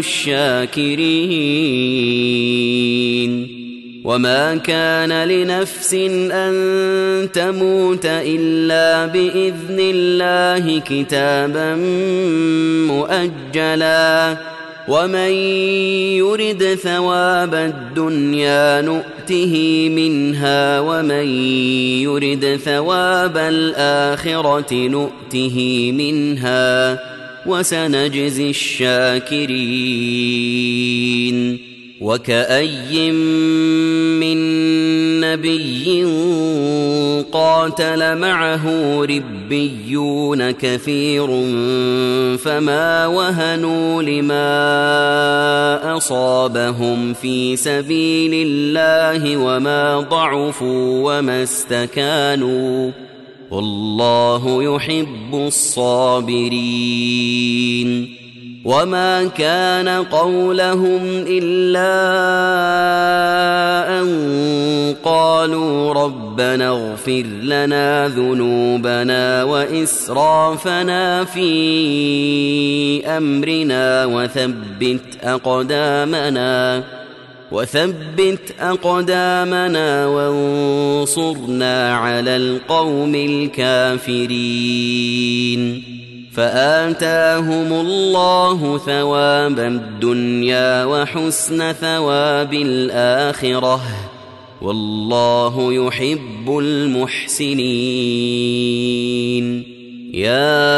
الشاكرين وما كان لنفس أن تموت إلا بإذن الله كتابا مؤجلا ومن يرد ثواب الدنيا نؤته منها ومن يرد ثواب الآخرة نؤته منها وسنجزي الشاكرين وكأي من نبي قاتل معه ربيون كثير فما وهنوا لما أصابهم في سبيل الله وما ضعفوا وما استكانوا والله يحب الصابرين وما كان قولهم إلا أن قالوا ربنا اغفر لنا ذنوبنا وإسرافنا في أمرنا وثبت أقدامنا وانصرنا على القوم الكافرين فآتاهم الله ثواب الدنيا وحسن ثواب الآخرة والله يحب المحسنين يا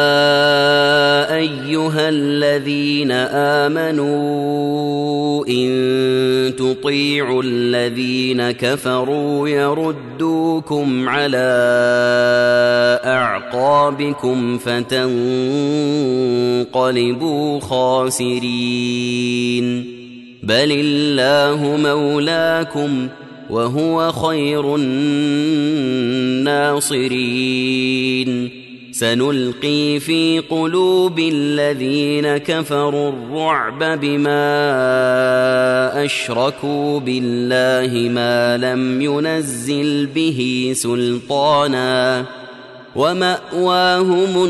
أيها الذين آمنوا إن تطيعوا الذين كفروا يردوكم على أعقابكم فتنقلبوا خاسرين بل الله مولاكم وهو خير الناصرين سنلقي في قلوب الذين كفروا الرعب بما أشركوا بالله ما لم ينزل به سلطانا ومأواهم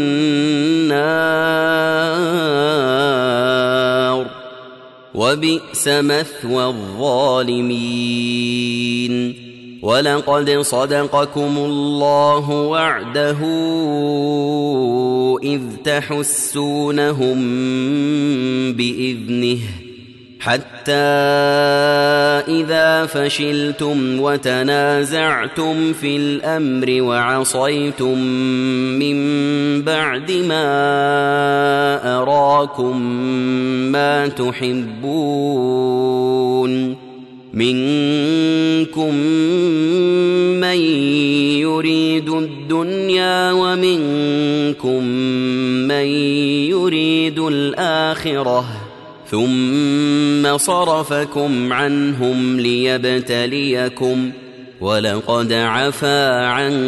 النار وبئس مثوى الظالمين ولقد صدقكم الله وعده إذ تحسونهم بإذنه حتى إذا فشلتم وتنازعتم في الأمر وعصيتم من بعد ما أراكم ما تحبون منكم من يريد الدنيا ومنكم من يريد الآخرة ثم صرفكم عنهم ليبتليكم ولقد عفا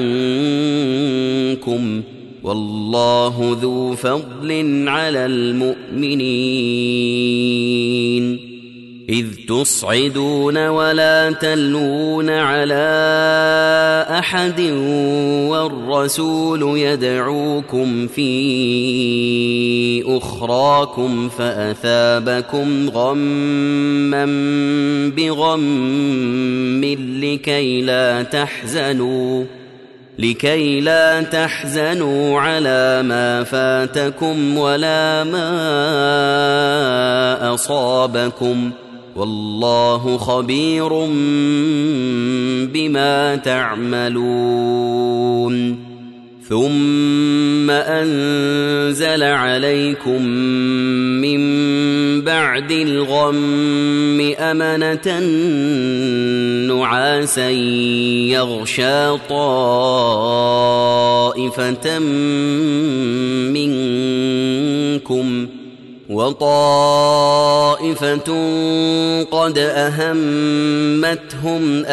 عنكم والله ذو فضل على المؤمنين إذ تصعدون ولا تلوون على أحد والرسول يدعوكم في أخراكم فأثابكم غما بغم لكي لا تحزنوا على ما فاتكم ولا ما أصابكم والله خبير بما تعملون ثم أنزل عليكم من بعد الغم أمنة نعاسا يغشى طائفة منكم وطائفة قد أهمتهم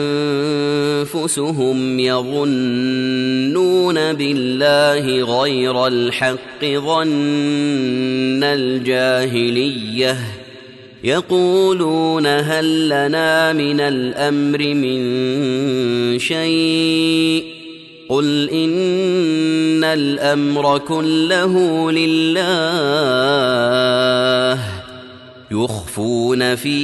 أنفسهم يظنون بالله غير الحق ظن الجاهلية يقولون هل لنا من الأمر من شيء قل إن الأمر كله لله يخفون في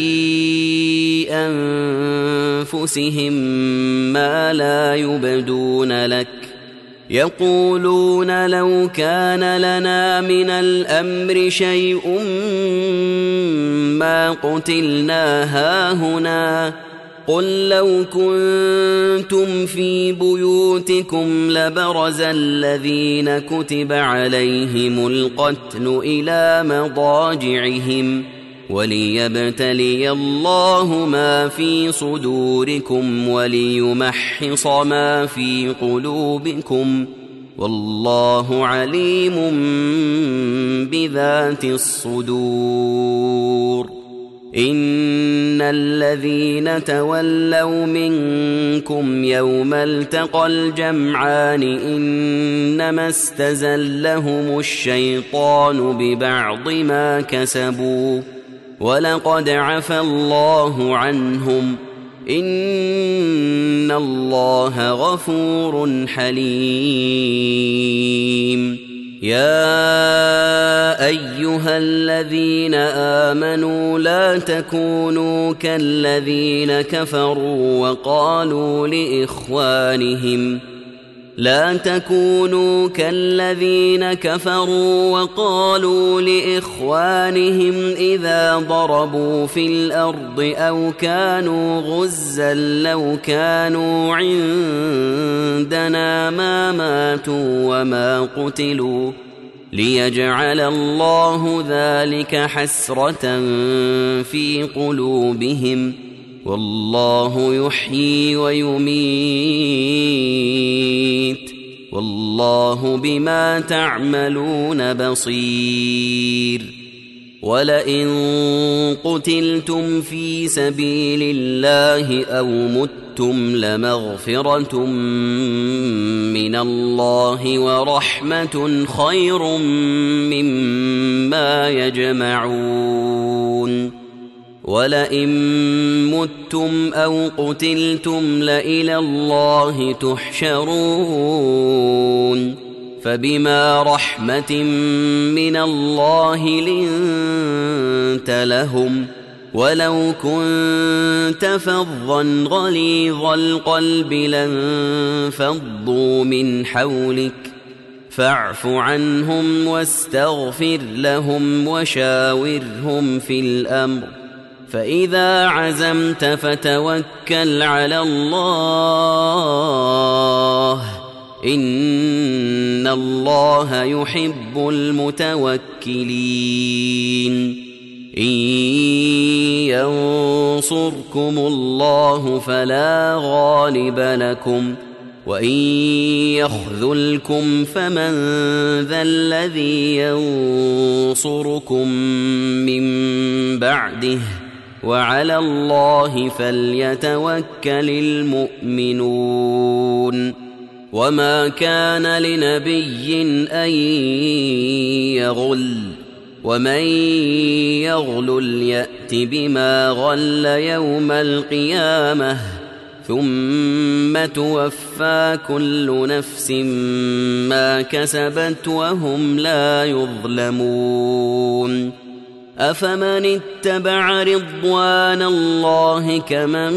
أنفسهم ما لا يبدون لك يقولون لو كان لنا من الأمر شيء ما قتلنا هاهنا قل لو كنتم في بيوتكم لبرز الذين كتب عليهم القتل إلى مضاجعهم وليبتلي الله ما في صدوركم وليمحص ما في قلوبكم والله عليم بذات الصدور إن الذين تولوا منكم يوم التقى الجمعان إنما استزلهم الشيطان ببعض ما كسبوا ولقد عفا الله عنهم إن الله غفور حليم يا أيها الذين آمنوا لا تكونوا كالذين كفروا وقالوا لإخوانهم إذا ضربوا في الأرض أو كانوا غزا لو كانوا عندنا ما ماتوا وما قتلوا ليجعل الله ذلك حسرة في قلوبهم، والله يحيي ويميت، والله بما تعملون بصير. ولئن قتلتم في سبيل الله أو متم لمغفرة من الله ورحمة خير مما يجمعون. ولئن متم أو قتلتم لإلى الله تحشرون. فبما رحمة من الله لنت لهم، ولو كنت فظا غليظ القلب لانفضوا من حولك، فاعف عنهم واستغفر لهم وشاورهم في الأمر، فإذا عزمت فتوكل على الله، إن الله يحب المتوكلين. إن ينصركم الله فلا غالب لكم، وإن يخذلكم فمن ذا الذي ينصركم من بعده، وعلى الله فليتوكل المؤمنون. وما كان لنبي أن يغل، ومن يغلل يأت بما غل يوم القيامة، ثم توفى كل نفس ما كسبت وهم لا يظلمون. أفمن اتبع رضوان الله كمن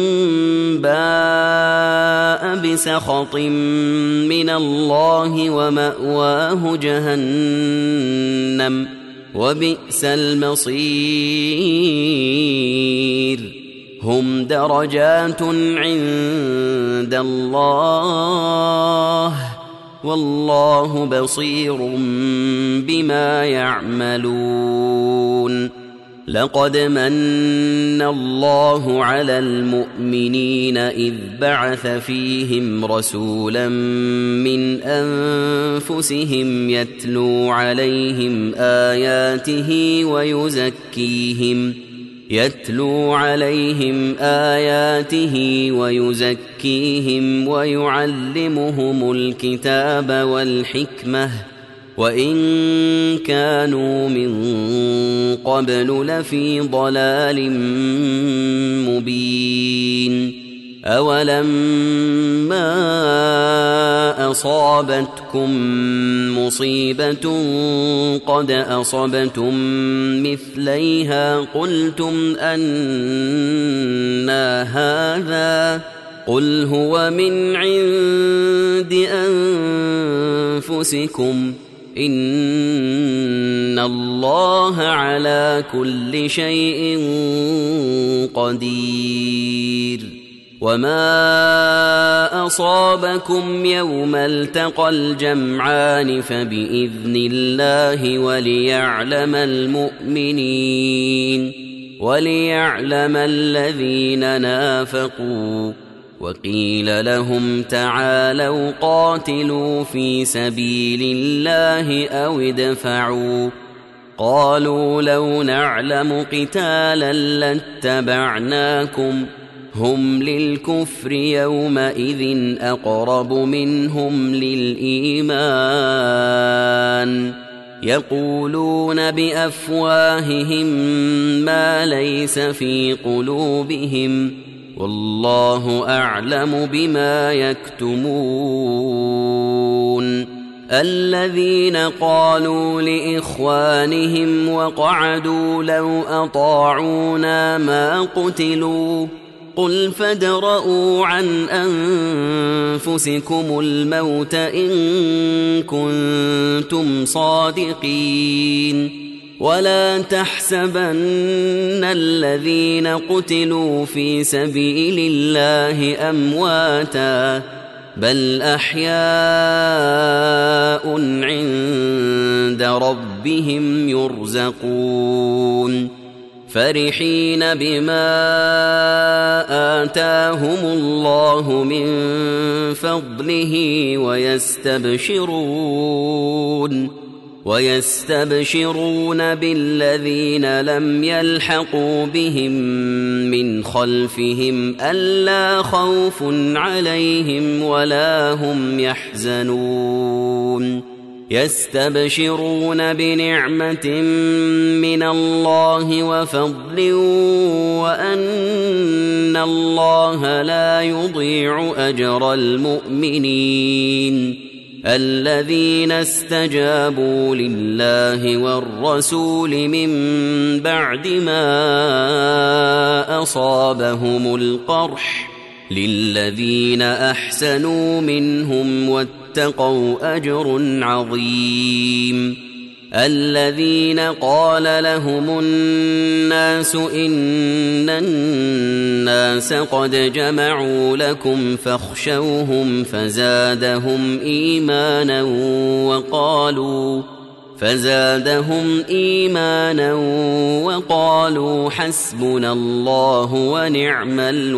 باء بسخط من الله ومأواه جهنم، وبئس المصير. هم درجات عند الله، والله بصير بما يعملون. لقد من الله على المؤمنين إذ بعث فيهم رسولا من أنفسهم يتلو عليهم آياته ويزكيهم ويعلمهم الكتاب والحكمة، وإن كانوا من قبل لفي ضلال مبين. أولما أصابتكم مصيبة قد أصبتم مثليها قلتم أنى هذا، قل هو من عند أنفسكم، إن الله على كل شيء قدير. وما أصابكم يوم التقى الجمعان فبإذن الله وليعلم الذين نافقوا. وقيل لهم تعالوا قاتلوا في سبيل الله أو ادفعوا، قالوا لو نعلم قتالا لاتبعناكم، هم للكفر يومئذ أقرب منهم للإيمان، يقولون بأفواههم ما ليس في قلوبهم، والله أعلم بما يكتمون. الذين قالوا لإخوانهم وقعدوا لو أطاعونا ما قتلوا، قل فادرءوا عن أنفسكم الموت إن كنتم صادقين، ولا تحسبن الذين قتلوا في سبيل الله أمواتا، بل أحياء عند عند ربهم يرزقون فرحين بما آتاهم الله من فضله ويستبشرون بالذين لم يلحقوا بهم من خلفهم ألا خوف عليهم ولا هم يحزنون يستبشرون بنعمة من الله وفضل وأن الله لا يضيع أجر المؤمنين الذين استجابوا لله والرسول من بعد ما أصابهم القرح للذين أحسنوا منهم واتقوا أجر عظيم الذين قال لهم الناس إن الناس قد جمعوا لكم فاخشوهم فزادهم إيمانا وقالوا حسبنا الله ونعم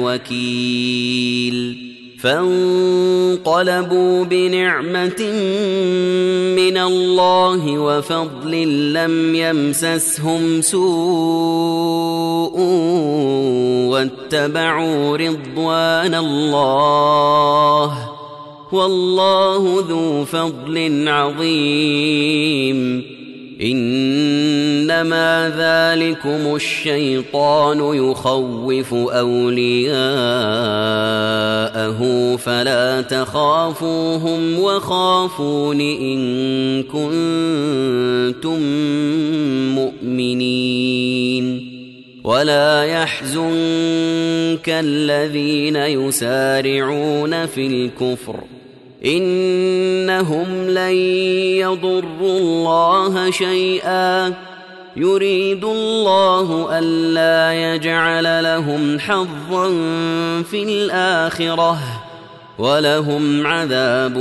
الوكيل فانقلبوا بنعمة من الله وفضل لم يمسسهم سوء واتبعوا رضوان الله والله ذو فضل عظيم إنما ذلكم الشيطان يخوف أولياءه فلا تخافوهم وخافون إن كنتم مؤمنين ولا يحزنك الذين يسارعون في الكفر إنهم لن يضروا الله شيئا يريد الله ألا يجعل لهم حظا في الآخرة ولهم عذاب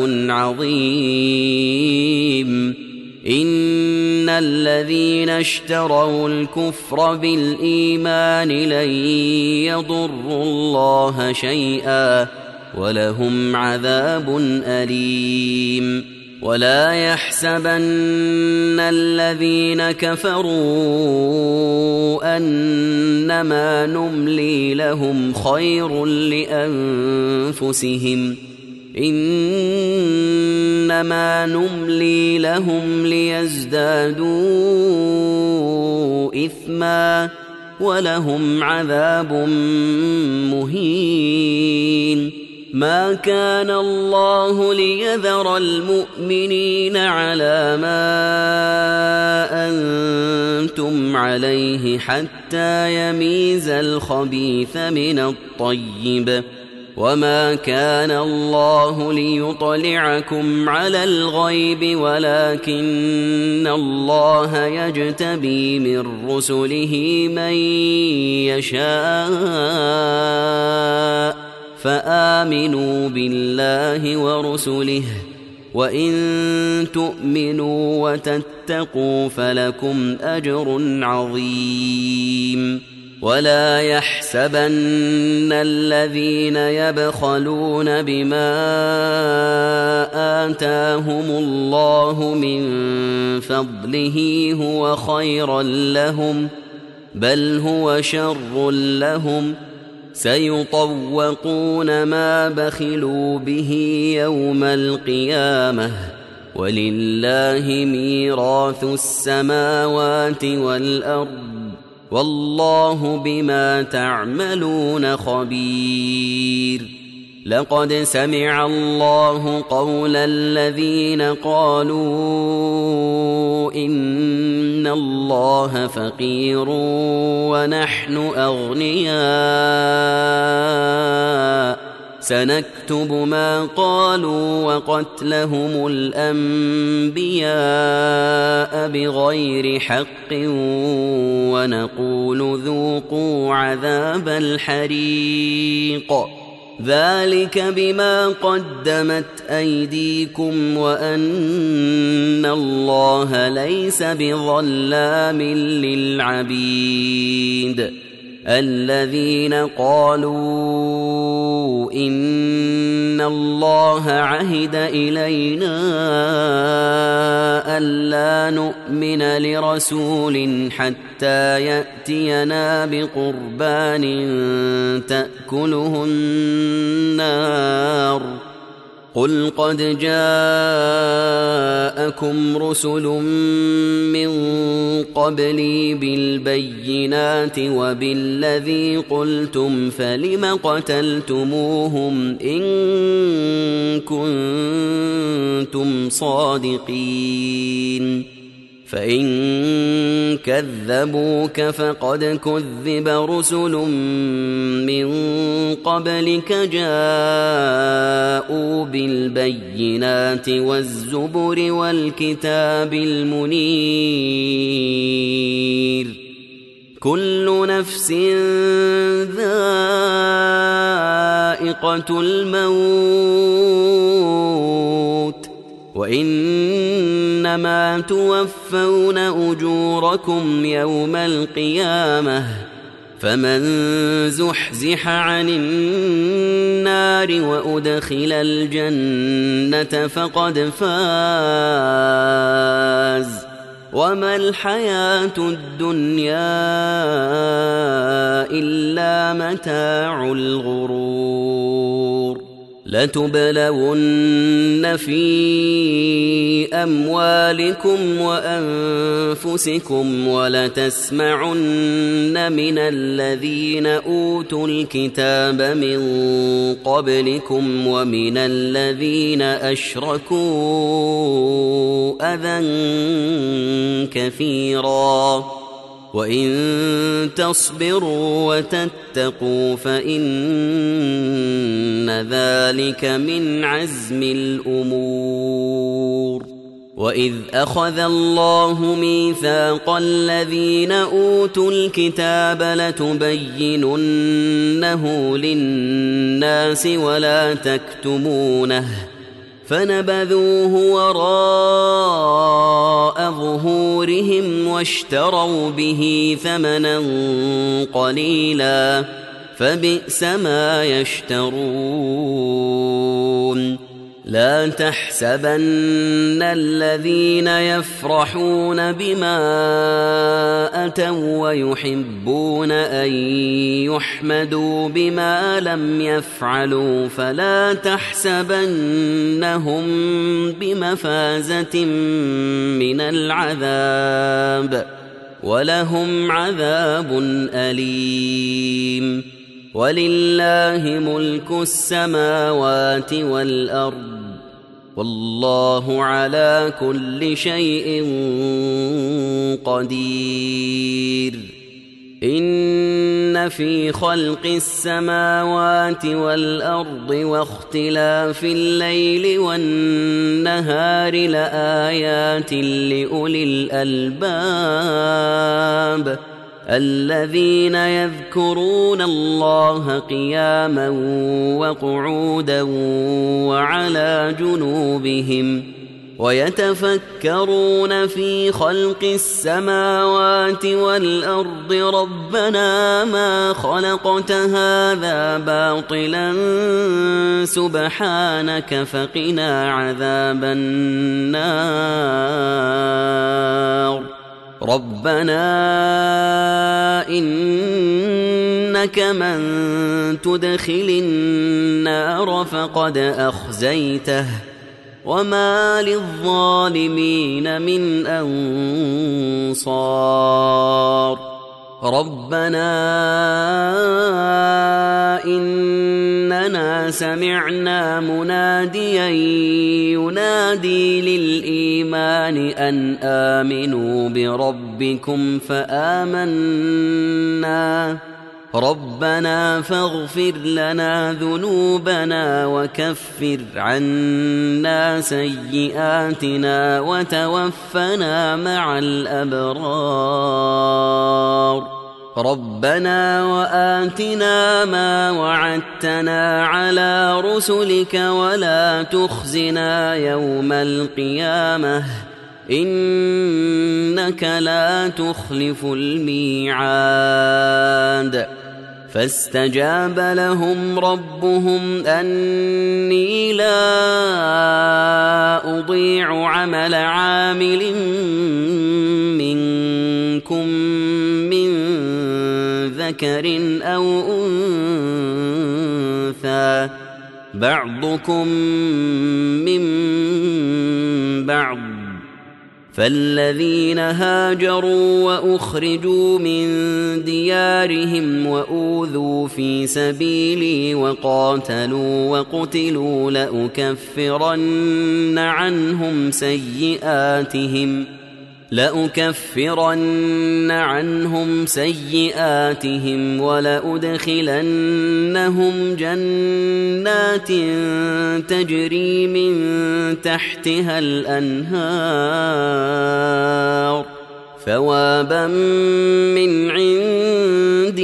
عظيم إن الذين اشتروا الكفر بالإيمان لن يضروا الله شيئا ولهم عذاب أليم ولا يحسبن الذين كفروا أنما نملي لهم خير لأنفسهم إنما نملي لهم ليزدادوا إثما ولهم عذاب مهين ما كان الله ليذر المؤمنين على ما أنتم عليه حتى يميز الخبيث من الطيب وما كان الله ليطلعكم على الغيب ولكن الله يجتبي من رسله من يشاء فآمنوا بالله ورسله وإن تؤمنوا وتتقوا فلكم أجر عظيم ولا يحسبن الذين يبخلون بما آتاهم الله من فضله هو خيرا لهم بل هو شر لهم سيطوقون ما بخلوا به يوم القيامة ولله ميراث السماوات والأرض والله بما تعملون خبير لقد سمع الله قول الذين قالوا إن الله فقير ونحن أغنياء سنكتب ما قالوا وقتلهم الأنبياء بغير حق ونقول ذوقوا عذاب الحريق ذلك بما قدمت أيديكم وأن الله ليس بظلام للعبيد الذين قالوا إن الله عهد إلينا ألا نؤمن لرسول حتى يأتينا بقربان تأكله النار قل قد جاءكم رسل من قبلي بالبينات وبالذي قلتم فلم قتلتموهم إن كنتم صادقين فإن كذبوك فقد كذب رسل من قبلك جاءوا بالبينات والزبر والكتاب المنير كل نفس ذائقة الموت وإنما توفون أجوركم يوم القيامة فمن زحزح عن النار وأدخل الجنة فقد فاز وما الحياة الدنيا إلا متاع الغرور لتبلون في أموالكم وأنفسكم ولتسمعن من الذين أوتوا الكتاب من قبلكم ومن الذين أشركوا أذى كثيرا وإن تصبروا وتتقوا فإن ذلك من عزم الأمور وإذ أخذ الله ميثاق الذين أوتوا الكتاب لتبيننه للناس ولا تكتمونه فنبذوه وراء ظهورهم واشتروا به ثمنا قليلا فبئس ما يشترون لا تحسبن الذين يفرحون بما أتوا ويحبون أن يحمدوا بما لم يفعلوا فلا تحسبنهم بمفازة من العذاب ولهم عذاب أليم ولله ملك السماوات والأرض والله على كل شيء قدير إن في خلق السماوات والأرض واختلاف الليل والنهار لآيات لأولي الألباب الذين يذكرون الله قياما وقعودا وعلى جنوبهم ويتفكرون في خلق السماوات والأرض ربنا ما خلقت هذا باطلا سبحانك فقنا عذاب النار ربنا إنك من تدخل النار فقد أخزيته وما للظالمين من أنصار ربنا إننا سمعنا مناديا ينادي للإيمان أن آمنوا بربكم فآمنا ربنا فاغفر لنا ذنوبنا وكفر عنا سيئاتنا وتوفنا مع الأبرار ربنا وآتنا ما وعدتنا على رسلك ولا تخزنا يوم القيامة إنك لا تخلف الميعاد فاستجاب لهم ربهم أني لا أضيع عمل عامل منكم من ذكر أو أنثى بعضكم من بعض فالذين هاجروا وأخرجوا من ديارهم وأوذوا في سبيلي وقاتلوا وقتلوا لأكفرن عنهم سيئاتهم ولأدخلنهم جنات تجري من تحتها الأنهار ثوابا من عند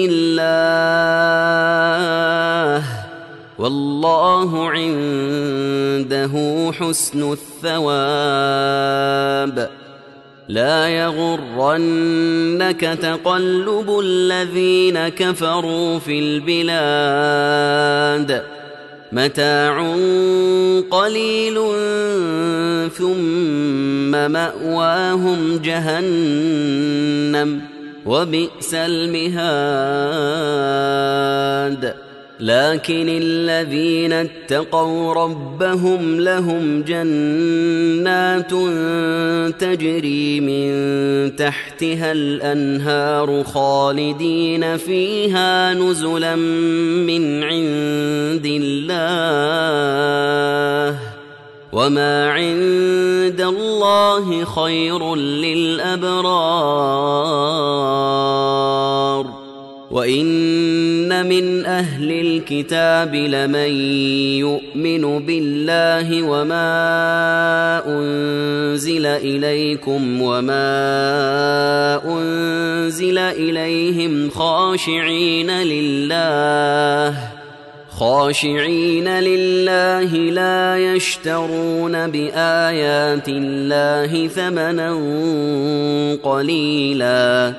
الله والله عنده حسن الثواب لا يغرنك تقلب الذين كفروا في البلاد متاع قليل ثم مأواهم جهنم وبئس المهاد لكن الذين اتقوا ربهم لهم جنات تجري من تحتها الأنهار خالدين فيها نزلا من عند الله وما عند الله خير للأبرار وإن من أهل الكتاب لمن يؤمن بالله وما أنزل إليكم وما أنزل إليهم خاشعين لله لا يشترون بآيات الله ثمنا قليلا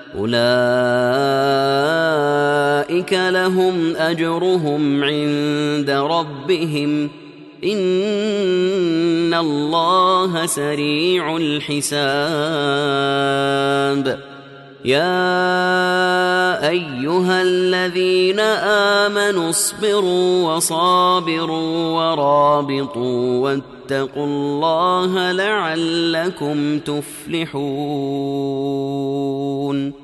أولئك لهم أجرهم عند ربهم إن الله سريع الحساب يا أيها الذين آمنوا اصبروا وصابروا ورابطوا واتقوا الله لعلكم تفلحون